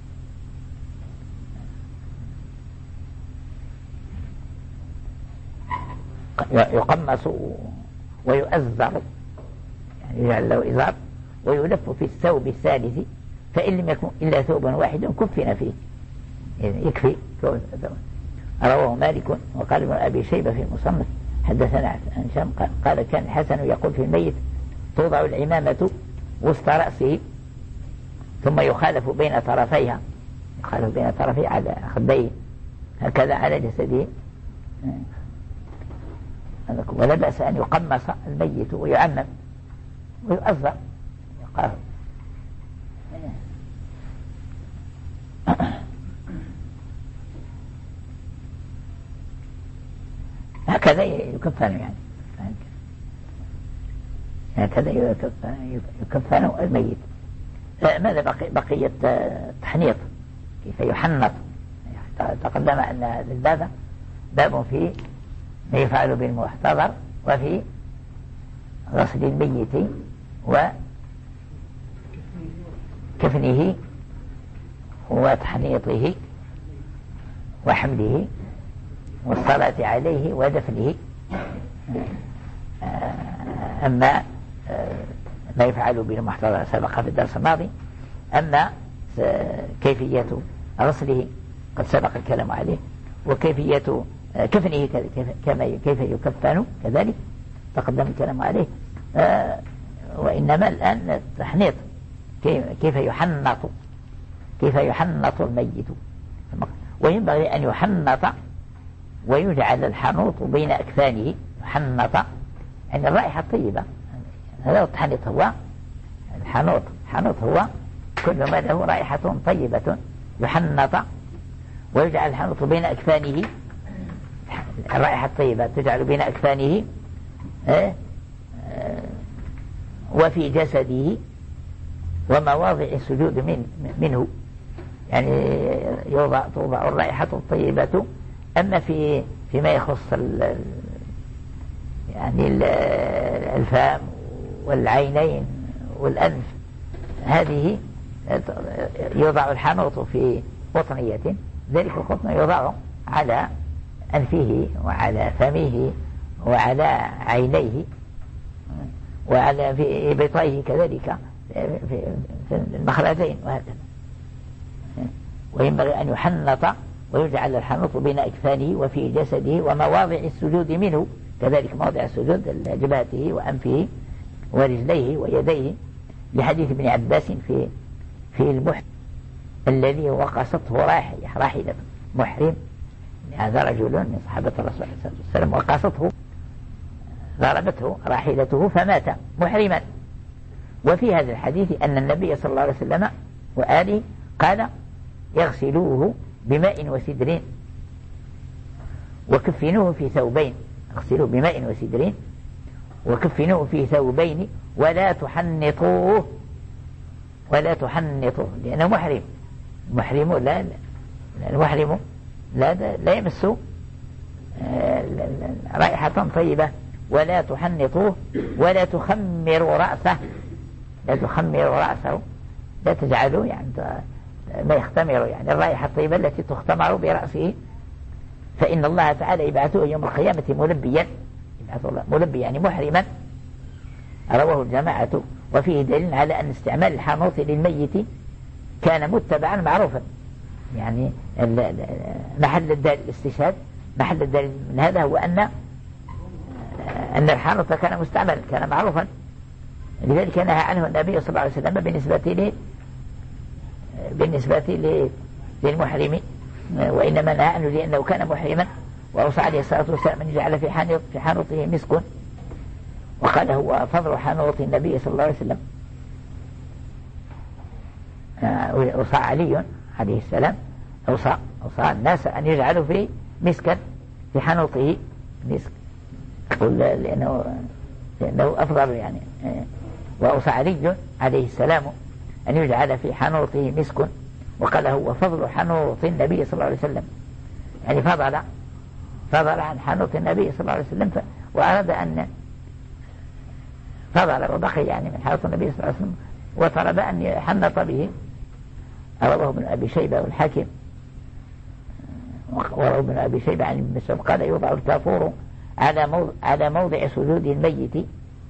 Speaker 1: يقمص ويؤزر يعني يجعل له إزار ويلف في الثوب الثالث، فإن لم يكن إلا ثوب واحد كفن فيه، يعني يكفي. رواه مالك وقال ابن أبي شيبة في المصنف حدثنا عن هشام قال كان الحسن يقول في الميت توضع العمامة وسط رأسه ثم يخالف بين طرفيها، يخالف بين طرفيه على خديه هكذا على جسده، ولا بأس أن يقمص الميت ويعمم ويؤذر يقال. هكذا يكفن يعني هكذا يكفن الميت. ماذا بقي بقية التحنيط كيف يحنط؟ تقدم أن للباب باب في ما يفعل بالمحتضر وفي غسل الميت وكفنه وتحنيطه وحمله والصلاة عليه ودفنه. أما ما يفعل بالمحتضر سبق في الدرس الماضي. أما كيفية غسله قد سبق الكلام عليه، وكيفية كفنه كما كيف يكفن كذلك تقدم الكلام عليه. وإنما الآن التحنيط كيف يحنط كيف يحنط الميت. وينبغي أن يحنط ويجعل الحنوط بين أكفانه. يحنط يعني الرائحة الطيبة، هذا التحنيط هو الحنوط. الحنوط هو كل ما له رائحة طيبة يحنط ويجعل الحنوط بين أكفانه. الرائحة الطيبة تجعل بين أكفانه وفي جسده ومواضع السجود من منه، يعني يوضع توضع الرائحة الطيبة. أما في فيما يخص ال يعني الفم والعينين والأنف هذه يوضع الحنوط في قطنية، ذلك القطن يوضع على أنفه وعلى فمه وعلى عينيه وعلى في إبطيه كذلك في المخرجين وهكذا. وينبغي أن يحنط ويجعل الحنوط بين أكفانه وفي جسده ومواضع السجود منه، كذلك موضع السجود جبهته وأنفه ورجليه ويديه، لحديث ابن عباس في في المحرم الذي وقصته راحلة راحلة محرم. هذا رجل من صحابة الرسول صلى الله عليه وسلم وقصته ضربته راحلته فمات محرما. وفي هذا الحديث أن النبي صلى الله عليه وسلم وآله قال يغسلوه بماء وسدر وكفنوه في ثوبين. اغسلوه بماء وسدر وكفنوه في ثوبين ولا تحنطوه ولا تحنطوه لأنه محرم. محرم لا المحرم لا لا يمس رائحة طيبة. ولا تحنطوه ولا تخمروا رأسه لا تخمروا رأسه لا تجعلوا يعني ما يختمر يعني الرائحة الطيبة التي تختمر برأسه، فإن الله تعالى يبعثه يوم القيامة ملبيا ملبيا يعني محرما. رواه الجماعة. وفيه دليل على أن استعمال الحنوط للميت كان متبعا معروفا، يعني محل الدليل الاستشهاد محل الدليل من هذا هو أن أن الحنوط كان مستعملا كان معروفا، لذلك نهى عنه النبي صلى الله عليه وسلم بالنسبة له بالنسبة للمحرم، وإنما نهى عنه لأنه كان محرما. وأوصى عليه الصلاة والسلام أن يجعل في حنوط في حنوطه مسك، وقال هو فضل حنوط النبي صلى الله عليه وسلم. أوصى علي عليه السلام أوصى أوصى الناس أن يجعلوا في مسكا في حنوطه مسك، يقول لأنه لأنه أفضل يعني. وأوصى علي عليه السلام أن يجعل في حنوطه مسك، وقال هو فضل حنوط النبي صلى الله عليه وسلم، يعني فضل فضل عن حنوط النبي صلى الله عليه وسلم. وأراد أن فضل وبقي يعني من حنوط النبي صلى الله عليه وسلم، وطلب أن يحنط به. رواه ابن أبي شيبة والحاكم. ورواه ابن أبي شيبة عن ابن مسعود قال يوضع الكافور على موضع, على موضع سجود الميت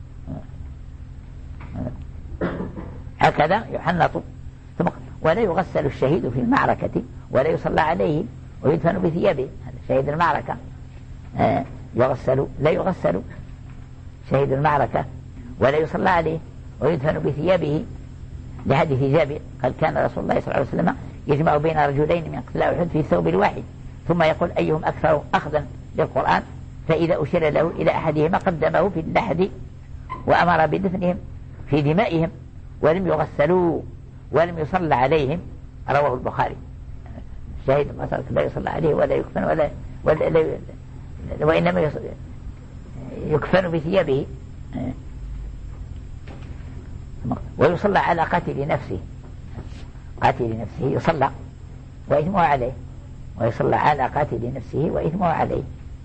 Speaker 1: هكذا يحنط. ولا يغسل الشهيد في المعركة ولا يصلى عليه ويدفن بثيابه. شهيد المعركة يغسل لا يغسل شهيد المعركة ولا يصلى عليه ويدفن بثيابه. لحديث جابر قال كان رسول الله صلى الله عليه وسلم يجمع بين رجلين من قتلى أحد في ثوب واحد ثم يقول أيهم أكثر أخذا للقرآن، فإذا أشير له إلى أحدهما قدمه في اللحد وأمر بدفنهم في دمائهم ولم يغسلوا ولم يصلى عليهم. رواه البخاري. شاهد ما لا يصلى عليه ولا يكفن ولا, ولا, ولا وإنما يكفن بثيابه ويصلى على قاتل نفسه. قاتل نفسه يصلى وإثمه عليه، ويصلى على قاتل نفسه وإثمه عليه.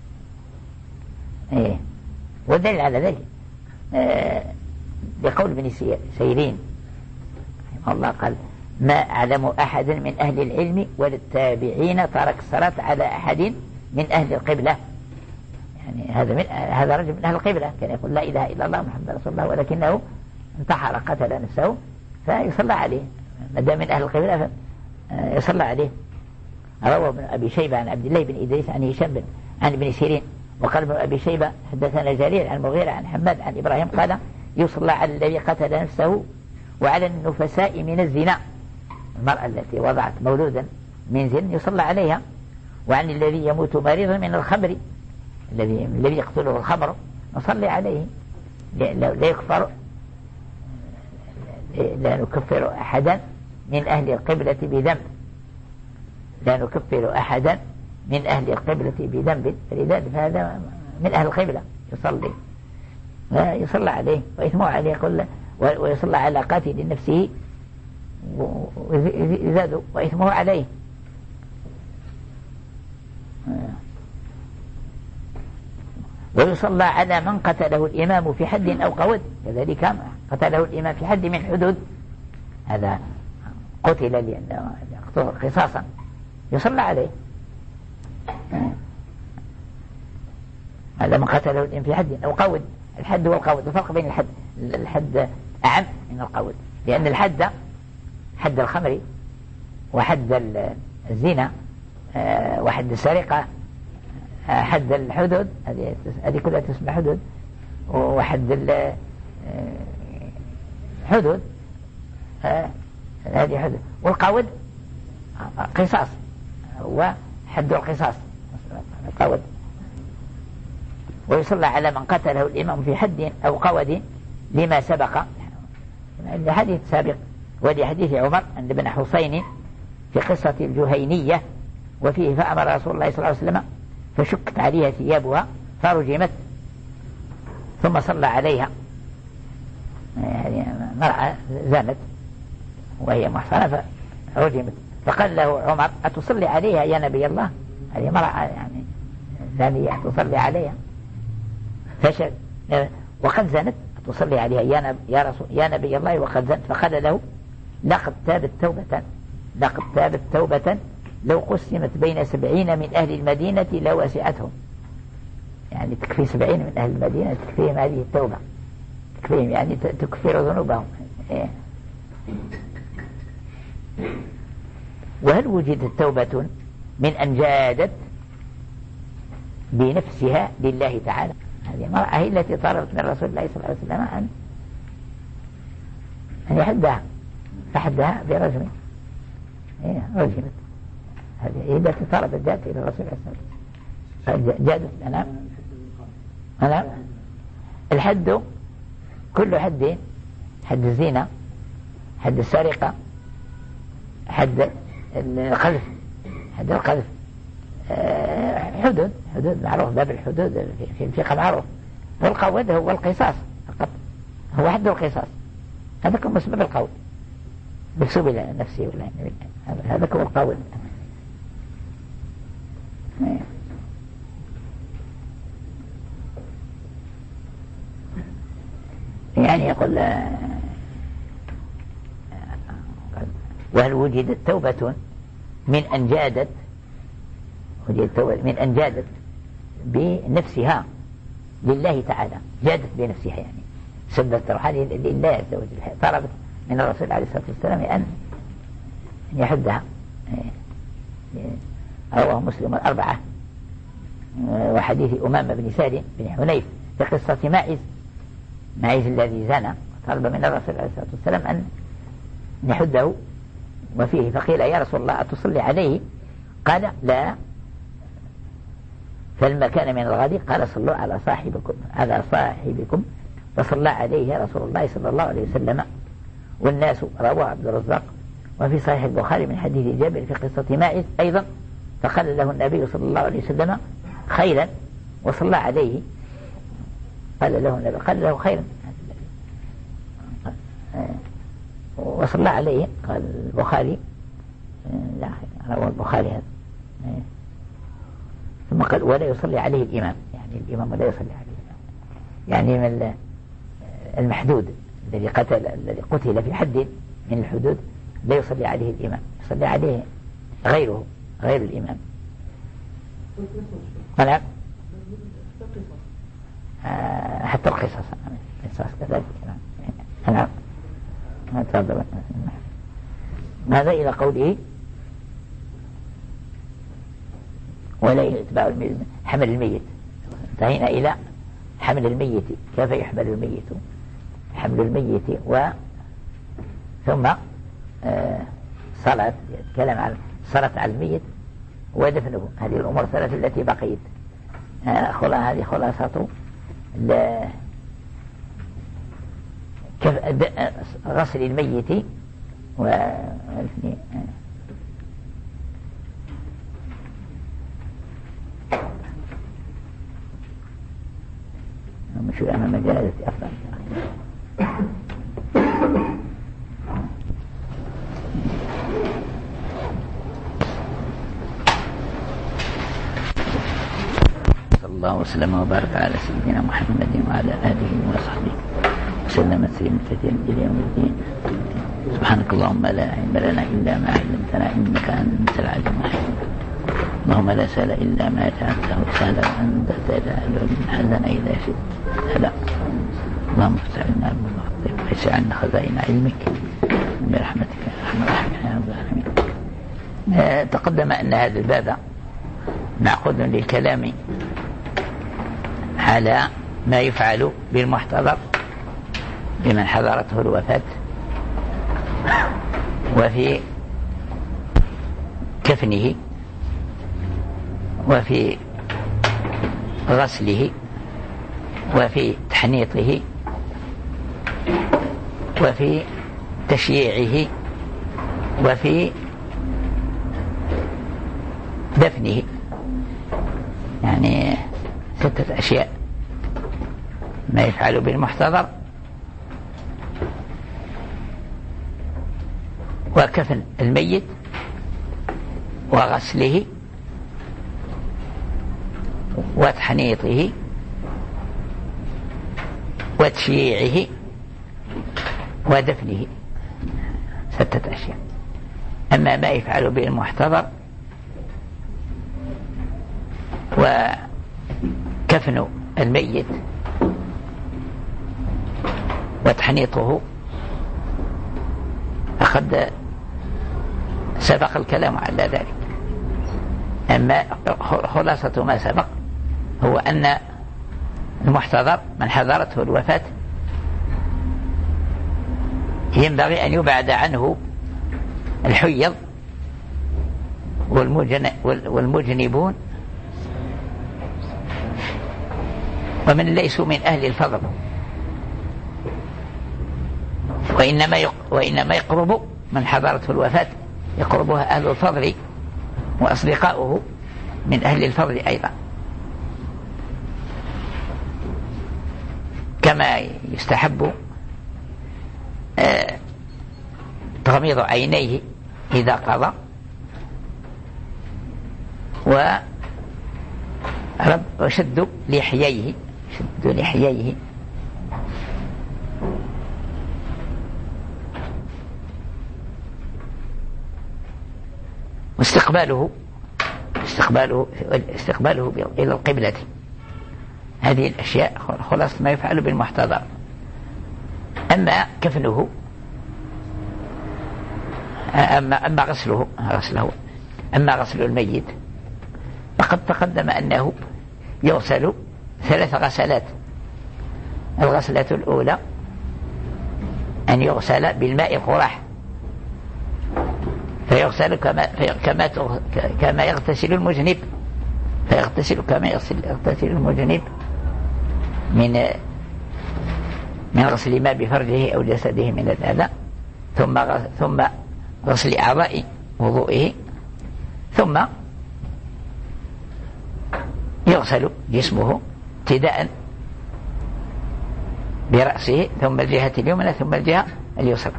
Speaker 1: إيه. والدليل على ذلك آه بقول ابن سيرين رحمه الله قال ما أعلم أحد من أهل العلم ولا التابعين ترك الصلاة على أحد من أهل القبلة. يعني هذا من هذا رجل من أهل القبلة كان يقول لا إله إلا الله محمد رسول الله، ولكنه انتحر قتل نفسه فيصلى عليه ما دام من أهل القبلة فيصلى عليه. روى ابن أبي شيبة عن عبد الله بن إدريس عن هشام بن عن ابن سيرين وقال ابن أبي شيبة حدثنا جرير عن مغيرة عن حماد عن إبراهيم قال يصلى على الذي قتل نفسه وعلى النفساء من الزنا، المرأة التي وضعت مولودا من زنا يصلى عليها، وعن الذي يموت مريضا من الخمر الذي الذي يقتله الخمر نصلي عليه. لا يكفر لا نكفر أحدا من أهل القبلة بذنب، لا نكفر أحدا من أهل القبلة بذنب، فلذلك هذا من أهل القبلة يصلي يصلى عليه وإثمه عليه يقول ويصلى على قاتل نفسه ويزاد وإثمه عليه. ويصلى على من قتله الإمام في حد أو قود، كذلك قتله الإمام في حد من حدود هذا قتل لأنه قصاصا يصلى عليه. هذا من قتله الإمام في حد أو قود. الحد والقود الفرق بين الحد الحد أعم من القود، لأن الحد حد الخمر وحد الزنا وحد السرقة حد الحدود هذه كلها تسمى حدود، وحد الحدود هذه حدود، والقود قصاص وحد القصاص القود. ويصلى على من قتله الإمام في حد أو قود لما سبق الحديث سابق ولحديث عمر أن ابن حسين في قصة الجهينية وفيه فأمر رسول الله صلى الله عليه وسلم فشكت عليها ثيابها فرجمت ثم صلى عليها، يعني مرأة زانت وهي محصنة فرجمت، فقال له عمر أتصلي عليها يا نبي الله؟ هذه مرأة يعني زانية تصلي عليها فشل وقد زنت تصلي عليها يا نبي, يا, رسول يا نبي الله وقد زنت؟ فقال له لقد تابت توبة لقد تابت توبة لو قسمت بين سبعين من أهل المدينة لوسعتهم. يعني تكفي سبعين من أهل المدينة تكفيهم هذه التوبة، تكفيهم يعني تكفر ذنوبهم. وهل وجدت توبة من أن جادت بنفسها لله تعالى؟ هذه المرأة هي التي طلبت من رسول الله صلى الله عليه وسلم أن أن يحدها فحدها برجم، إيه رجمت. هذه هي التي طلبت جاءت إلى الرسول صلى الله عليه وسلم جادت. نعم نعم. الحد كل حد، حد الزنا، حد السرقة، حد القذف، حد القذف حدود حدود معروف باب الحدود في الفقه معروف. والقود هو القصاص فقط، هو حد القصاص، هذا كم مسبب القول بسبب إلى نفسي ولا هذا هو القول. يعني يقول وهل وجدت توبة من أن جادت وجدت توبة من أن جادت بنفسها لله تعالى، جادت بنفسها يعني سبت روحها لله عز وجل، طلبت من الرسول عليه الصلاة والسلام أن يحدها. رواه مسلم الأربعة. وحديث أمامة بن سالم بن حنيف في قصة ماعز، ماعز الذي زنى طلب من الرسول عليه الصلاة والسلام أن يحده وفيه، فقيل يا رسول الله أتصلي عليه؟ قال لا، فلما كان من الغد قال صلوا على صاحبكم على صاحبكم فصلى عليه رسول الله صلى الله عليه وسلم. والناس رواه عبد الرزاق. وفي صحيح البخاري من حديث جابر في قصة ماعز أيضا، فقال له النبي صلى الله عليه وسلم خيرا وصلى عليه. قال له النبي قال له خيرا وصلى عليه. قال البخاري لا رواه البخاري هذا. ثم قال ولا يصلي عليه الإمام، يعني الإمام لا يصلي عليه، يعني من المحدود الذي قتل الذي قتل في حد من الحدود لا يصلي عليه الإمام، يصلي عليه غيره غير الإمام. نعم حتى القصص القصص كذلك. نعم هذا إلى قوله ولا يتبع حمل الميت. انتهينا إلى حمل الميت، كيف يحمل الميت، حمل الميت و ثم آه صلاة، يتكلم عن صلاة على الميت ودفنه. هذه الأمور الثلاثة التي بقيت. آه خلا هذه خلاصة غسل الميت و مش أنا مجالة أفضل. صلى الله وسلم وبارك على سيدنا محمد وعلى آله وصحبه وسلم تسليما كثيرا إلى يوم الدين. سبحانك اللهم لا علم لنا إلا ما علمتنا إنك أنت العليم الحكيم. اللهم لا سهل إلا ما جعلته سهلا وأنت تجعل الحزن إذا شئت سهلا. اللهم افتح لنا بالمغفرة واسع عنا خزائن علمك برحمتك يا أرحم الراحمين يا رب العالمين. آه تقدم أن هذا الباب معقود للكلام على ما يفعل بالمحتضر بمن حضرته الوفاة، وفي كفنه وفي غسله وفي تحنيطه وفي تشييعه وفي دفنه، يعني ستة أشياء ما يفعل بالمحتضر وكفن الميت وغسله وتحنيطه وتشييعه ودفنه، ستة أشياء. أما ما يفعل به المحتضر وكفن الميت وتحنيطه فقد سبق الكلام على ذلك. أما خلاصة ما سبق هو أن المحتضر من حضرته الوفاة ينبغي أن يبعد عنه الحيض والمجنبون ومن ليسوا من أهل الفضل، وإنما وإنما يقرب من حضرته الوفاة يقربها أهل الفضل وأصدقاؤه من أهل الفضل أيضا، كما يستحب تغميض عينيه إذا قضى وشد لحييه شد لحييه واستقباله استقباله استقباله إلى القبلة. هذه الأشياء خلاص ما يفعل بالمحتضر. أما كفنه أما, أما غسله غسله أما غسل الميت فقد تقدم أنه يغسل ثلاث غسلات. الغسلة الأولى أن يغسل بالماء القراح فيغسل كما كما كما يغتسل المجنب، فيغتسل كما يغتسل المجنب من من غسل ما بفرجه أو جسده من الأذى، ثم ثم غسل أعضاء وضوئه، ثم يغسل جسمه ابتداء برأسه، ثم الجهة اليمنى، ثم الجهة اليسرى.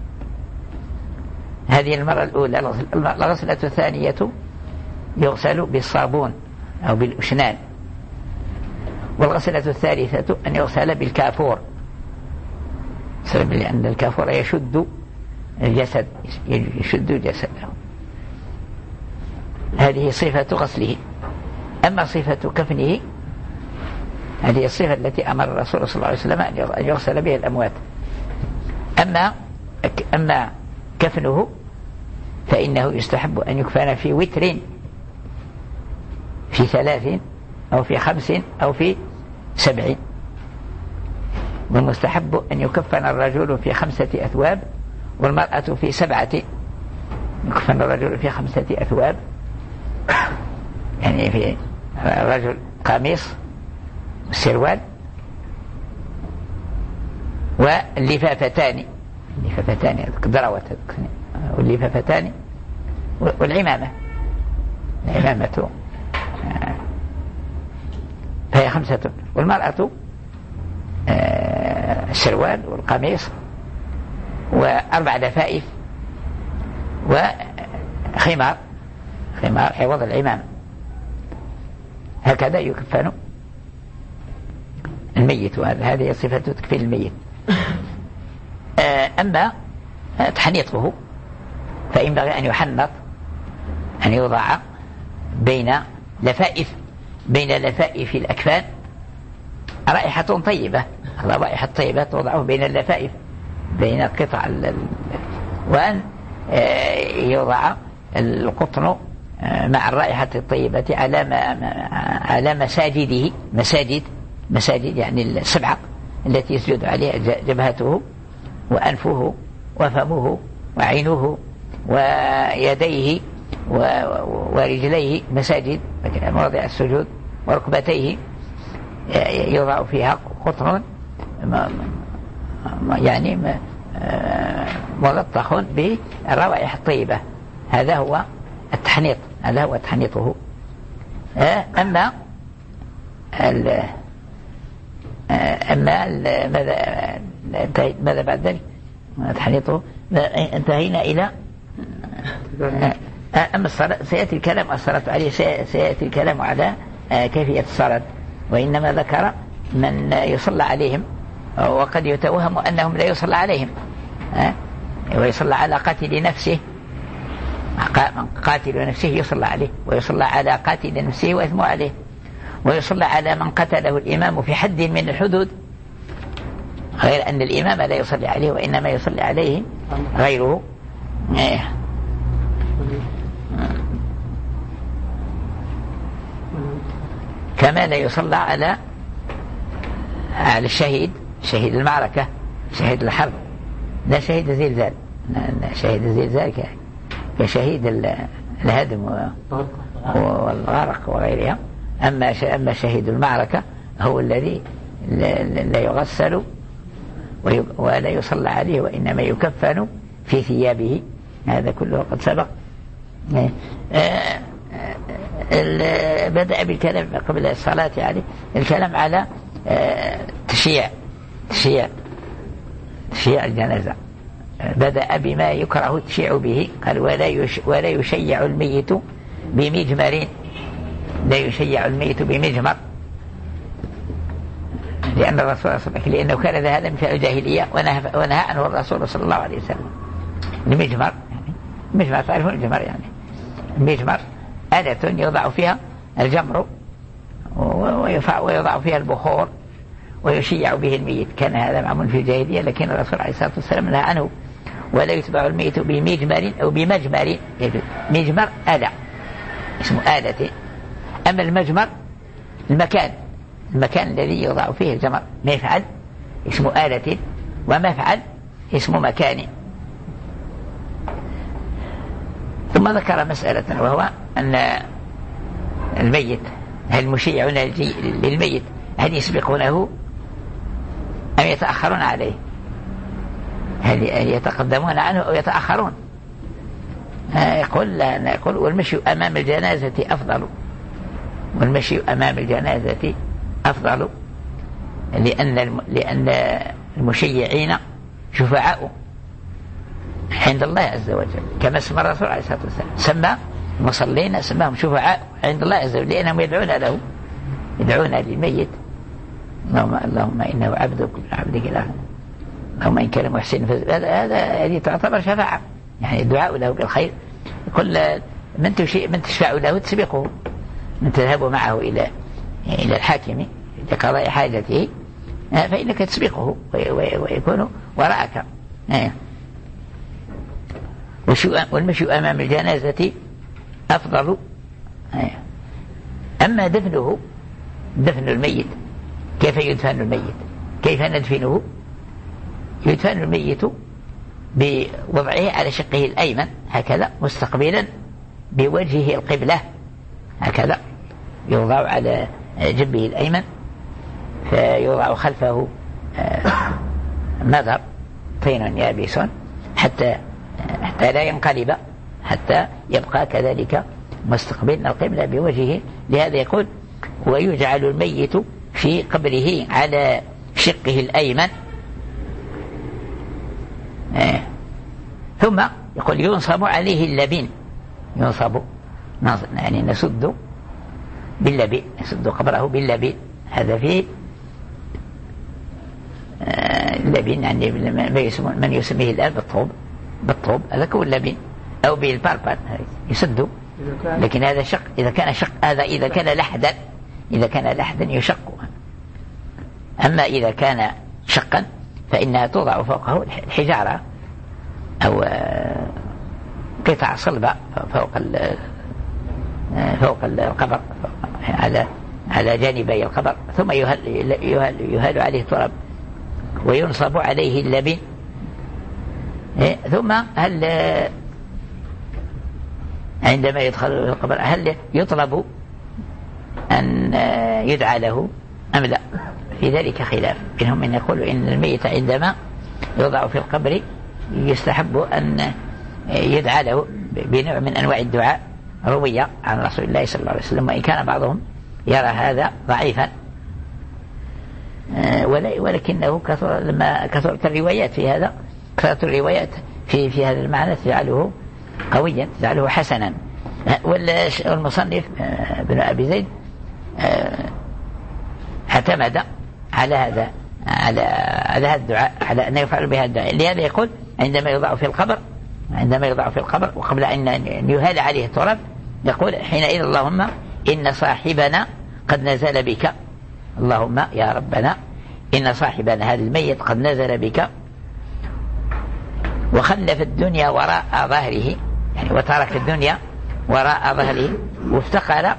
Speaker 1: هذه المرة الأولى. الغسلة الثانية يغسل بالصابون أو بالأشنان. والغسلة الثالثة أن يغسل بالكافور، لأن الكافور يشد الجسد، يشد جسده. هذه صفة غسله. أما صفة كفنه هذه الصفة التي أمر الرسول صلى الله عليه وسلم أن يغسل بها الأموات. أما أما كفنه فإنه يستحب أن يكفن في وتر، في ثلاث أو في خمس أو في سبع. والمستحب أن يكفن الرجل في خمسة أثواب والمرأة في سبعة. يكفن الرجل في خمسة أثواب، يعني في الرجل قميص والسروال واللفافتان، اللفافتان دروة واللفافتان والعمامة، العمامة فهي خمسة. والمرأة السروال والقميص وأربع لفائف وخمار، خمار عوض العمامة. هكذا يكفن الميت، وهذه صفة تكفين الميت. أما تحنيطه فينبغي أن يحنط، أن يوضع بين لفائف بين لفائف الأكفان رائحة طيبة. الرائحة الطيبة توضعه بين اللفائف، بين قطع، وأن يوضع القطن مع الرائحة الطيبة على على مساجده، مساجد مساجد يعني السبعة التي يسجد عليها جبهته وأنفه وفمه وعينه ويديه ورجليه، مساجد مواضع السجود، وركبتيه يوضع فيها قطن يعني ملطخ بالروائح الطيبة. هذا هو التحنيط، هذا هو تحنيطه. أما ال أما ال ماذا ماذا بعد ذلك؟ تحنيطه انتهينا إلى أما الصلاة. سيأتي الكلام الصلاة عليه، سيأتي الكلام على كيفية الصلاة، وإنما ذكر من يصلى عليهم، وقد يتوهم أنهم لا يصلى عليهم، ويصلى على قاتل نفسه، قاتل نفسه يصلى عليه، ويصلى على قاتل نفسه وإثم عليه، ويصلى على من قتله الإمام في حد من الحدود، غير أن الإمام لا يصلي عليه وإنما يصلي عليه غيره. كما لا يصلى على على الشهيد، شهيد المعركة، شهيد الحرب، لا شهيد الزلزال، شهيد الزلزال كشهيد الهدم والغرق وغيرها. أما أما شهيد المعركة هو الذي لا يغسل ولا يصلى عليه وإنما يكفن في ثيابه. هذا كله قد سبق. بدأ بالكلام قبل الصلاة عليه الكلام على تشييع تشييع تشييع الجنازة. بدأ بما يكره التشييع به، قال ولا يش ولا يشيع الميت بمجمر، لا يشيع الميت بمجمر، لأن الرسول صلى الله عليه وسلم لأنه كان هذا من فعل الجاهلية ونهى, ونهى عنه الرسول صلى الله عليه وسلم. المجمر يعني المجمر تعرفون المجمر يعني المجمر آلة يوضع فيها الجمر ويوضع فيها البخور ويشيع به الميت. كان هذا معمول في الجاهلية، لكن الرسول عليه الصلاة والسلام نهى عنه. ولا يتبع الميت بمجمر أو بمجمر. مجمر آلة اسمه آلة. أما المجمر المكان المكان الذي يوضع فيه الجمر. مفعل اسمه آلة، ومفعل اسمه مكان. ثم ذكر مسألة وهو أن الميت هل المشيعون للميت هل يسبقونه أم يتأخرون عليه؟ هل يتقدمون عنه أو يتأخرون؟ يقول لا، يقول والمشي أمام الجنازة أفضل، والمشي أمام الجنازة أفضل لأن لأن المشيعين شفعاء عند الله عز وجل، كما سمى الرسول عليه الصلاة والسلام، سمى المصلين سماهم شفعاء عند الله عز وجل لأنهم يدعون له، يدعون للميت اللهم اللهم إنه عبدك عبدك الآن، اللهم إن كان محسن. هذا هذا هذه تعتبر شفاعة، يعني الدعاء له بالخير. كل من تشي من تشفع له تسبقه، من تذهب معه إلى إلى الحاكم لقضاء حاجته فإنك تسبقه ويكون وراءك. والمشي أمام الجنازة أفضل. أما دفنه، دفن الميت، كيف يدفن الميت؟ كيف ندفنه؟ يدفن الميت بوضعه على شقه الأيمن هكذا مستقبلا بوجهه القبلة، هكذا يوضع على جنبه الأيمن، فيوضع خلفه مذر طين يابس حتى حتى لا ينقلب، حتى يبقى كذلك مستقبلا القبلة بوجهه. لهذا يقول ويجعل الميت في قبره على شقه الأيمن. آه. ثم يقول ينصب عليه اللبين، ينصب يعني نسد باللبين، نسد قبره باللبين. هذا فيه آه اللبين يعني من يسميه الآن بالطوب، بالطوب هذا كو اللبين أو بالباربان يسد. لكن هذا شق، إذا كان شق هذا إذا كان لحدا، إذا كان لحدا يشق. أما إذا كان شقا فإنها توضع فوقه الحجارة أو قطع صلبة فوق فوق القبر على على جانبي القبر، ثم يهل, يهل, يهل عليه تراب وينصب عليه اللبن. ثم هل عندما يدخل في القبر هل يطلب أن يدعى له أم لا؟ في ذلك خلاف بينهم، من يقول إن الميت عندما يوضع في القبر يستحب أن يدعى له بنوع من أنواع الدعاء روي عن رسول الله صلى الله عليه وسلم، وإن كان بعضهم يرى هذا ضعيفا، ولكنه كثر لما كثرت الروايات في هذا، كثرت الروايات في في هذا المعنى تجعله قويا، تجعله حسنا. والمصنف ابن أبي زيد اعتمد على هذا على على هذا الدعاء، على أن يفعل بهذا الدعاء. لهذا يقول عندما يوضع في القبر، عندما يوضع في القبر وقبل أن يهال عليه التراب يقول حينئذ اللهم إن صاحبنا قد نزل بك، اللهم يا ربنا إن صاحبنا هذا الميت قد نزل بك وخلف الدنيا وراء ظهره، يعني وترك الدنيا وراء ظهره وافتقر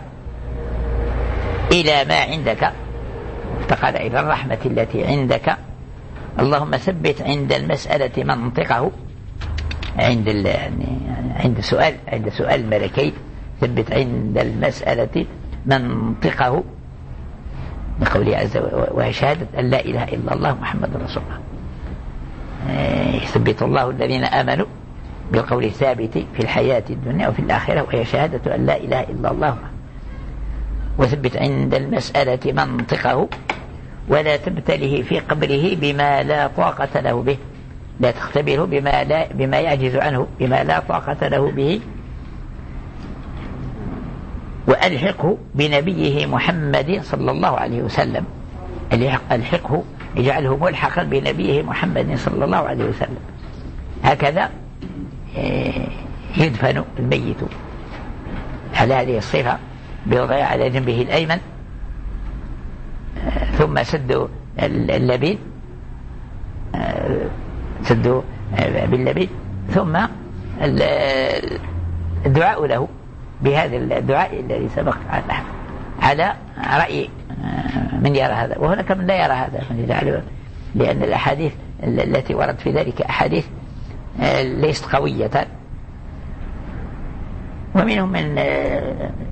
Speaker 1: إلى ما عندك، افتقر إلى الرحمة التي عندك. اللهم ثبت عند المسألة منطقه، عند يعني عند سؤال عند سؤال الملكين ثبت عند المسألة منطقه، بقوله عز وجل وشهادة أن لا إله إلا الله محمد رسول الله. يثبت الله الذين آمنوا بالقول الثابت في الحياة الدنيا وفي الآخرة وهي شهادة أن لا إله إلا الله. وثبت عند المسألة منطقه ولا تبتله في قبره بما لا طاقة له به، لا تختبره بما, لا بما يعجز عنه، بما لا طاقة له به. وألحقه بنبيه محمد صلى الله عليه وسلم، ألحقه يجعله ملحقا بنبيه محمد صلى الله عليه وسلم. هكذا يدفن الميت على هذه الصفة بوضعه على جنبه الأيمن، ثم سد اللبين، سد باللبين، ثم الدعاء له بهذا الدعاء الذي سبق على رأي من يرى هذا. وهناك من لا يرى هذا، من يجعله، لأن الأحاديث التي ورد في ذلك أحاديث ليست قوية، ومنهم من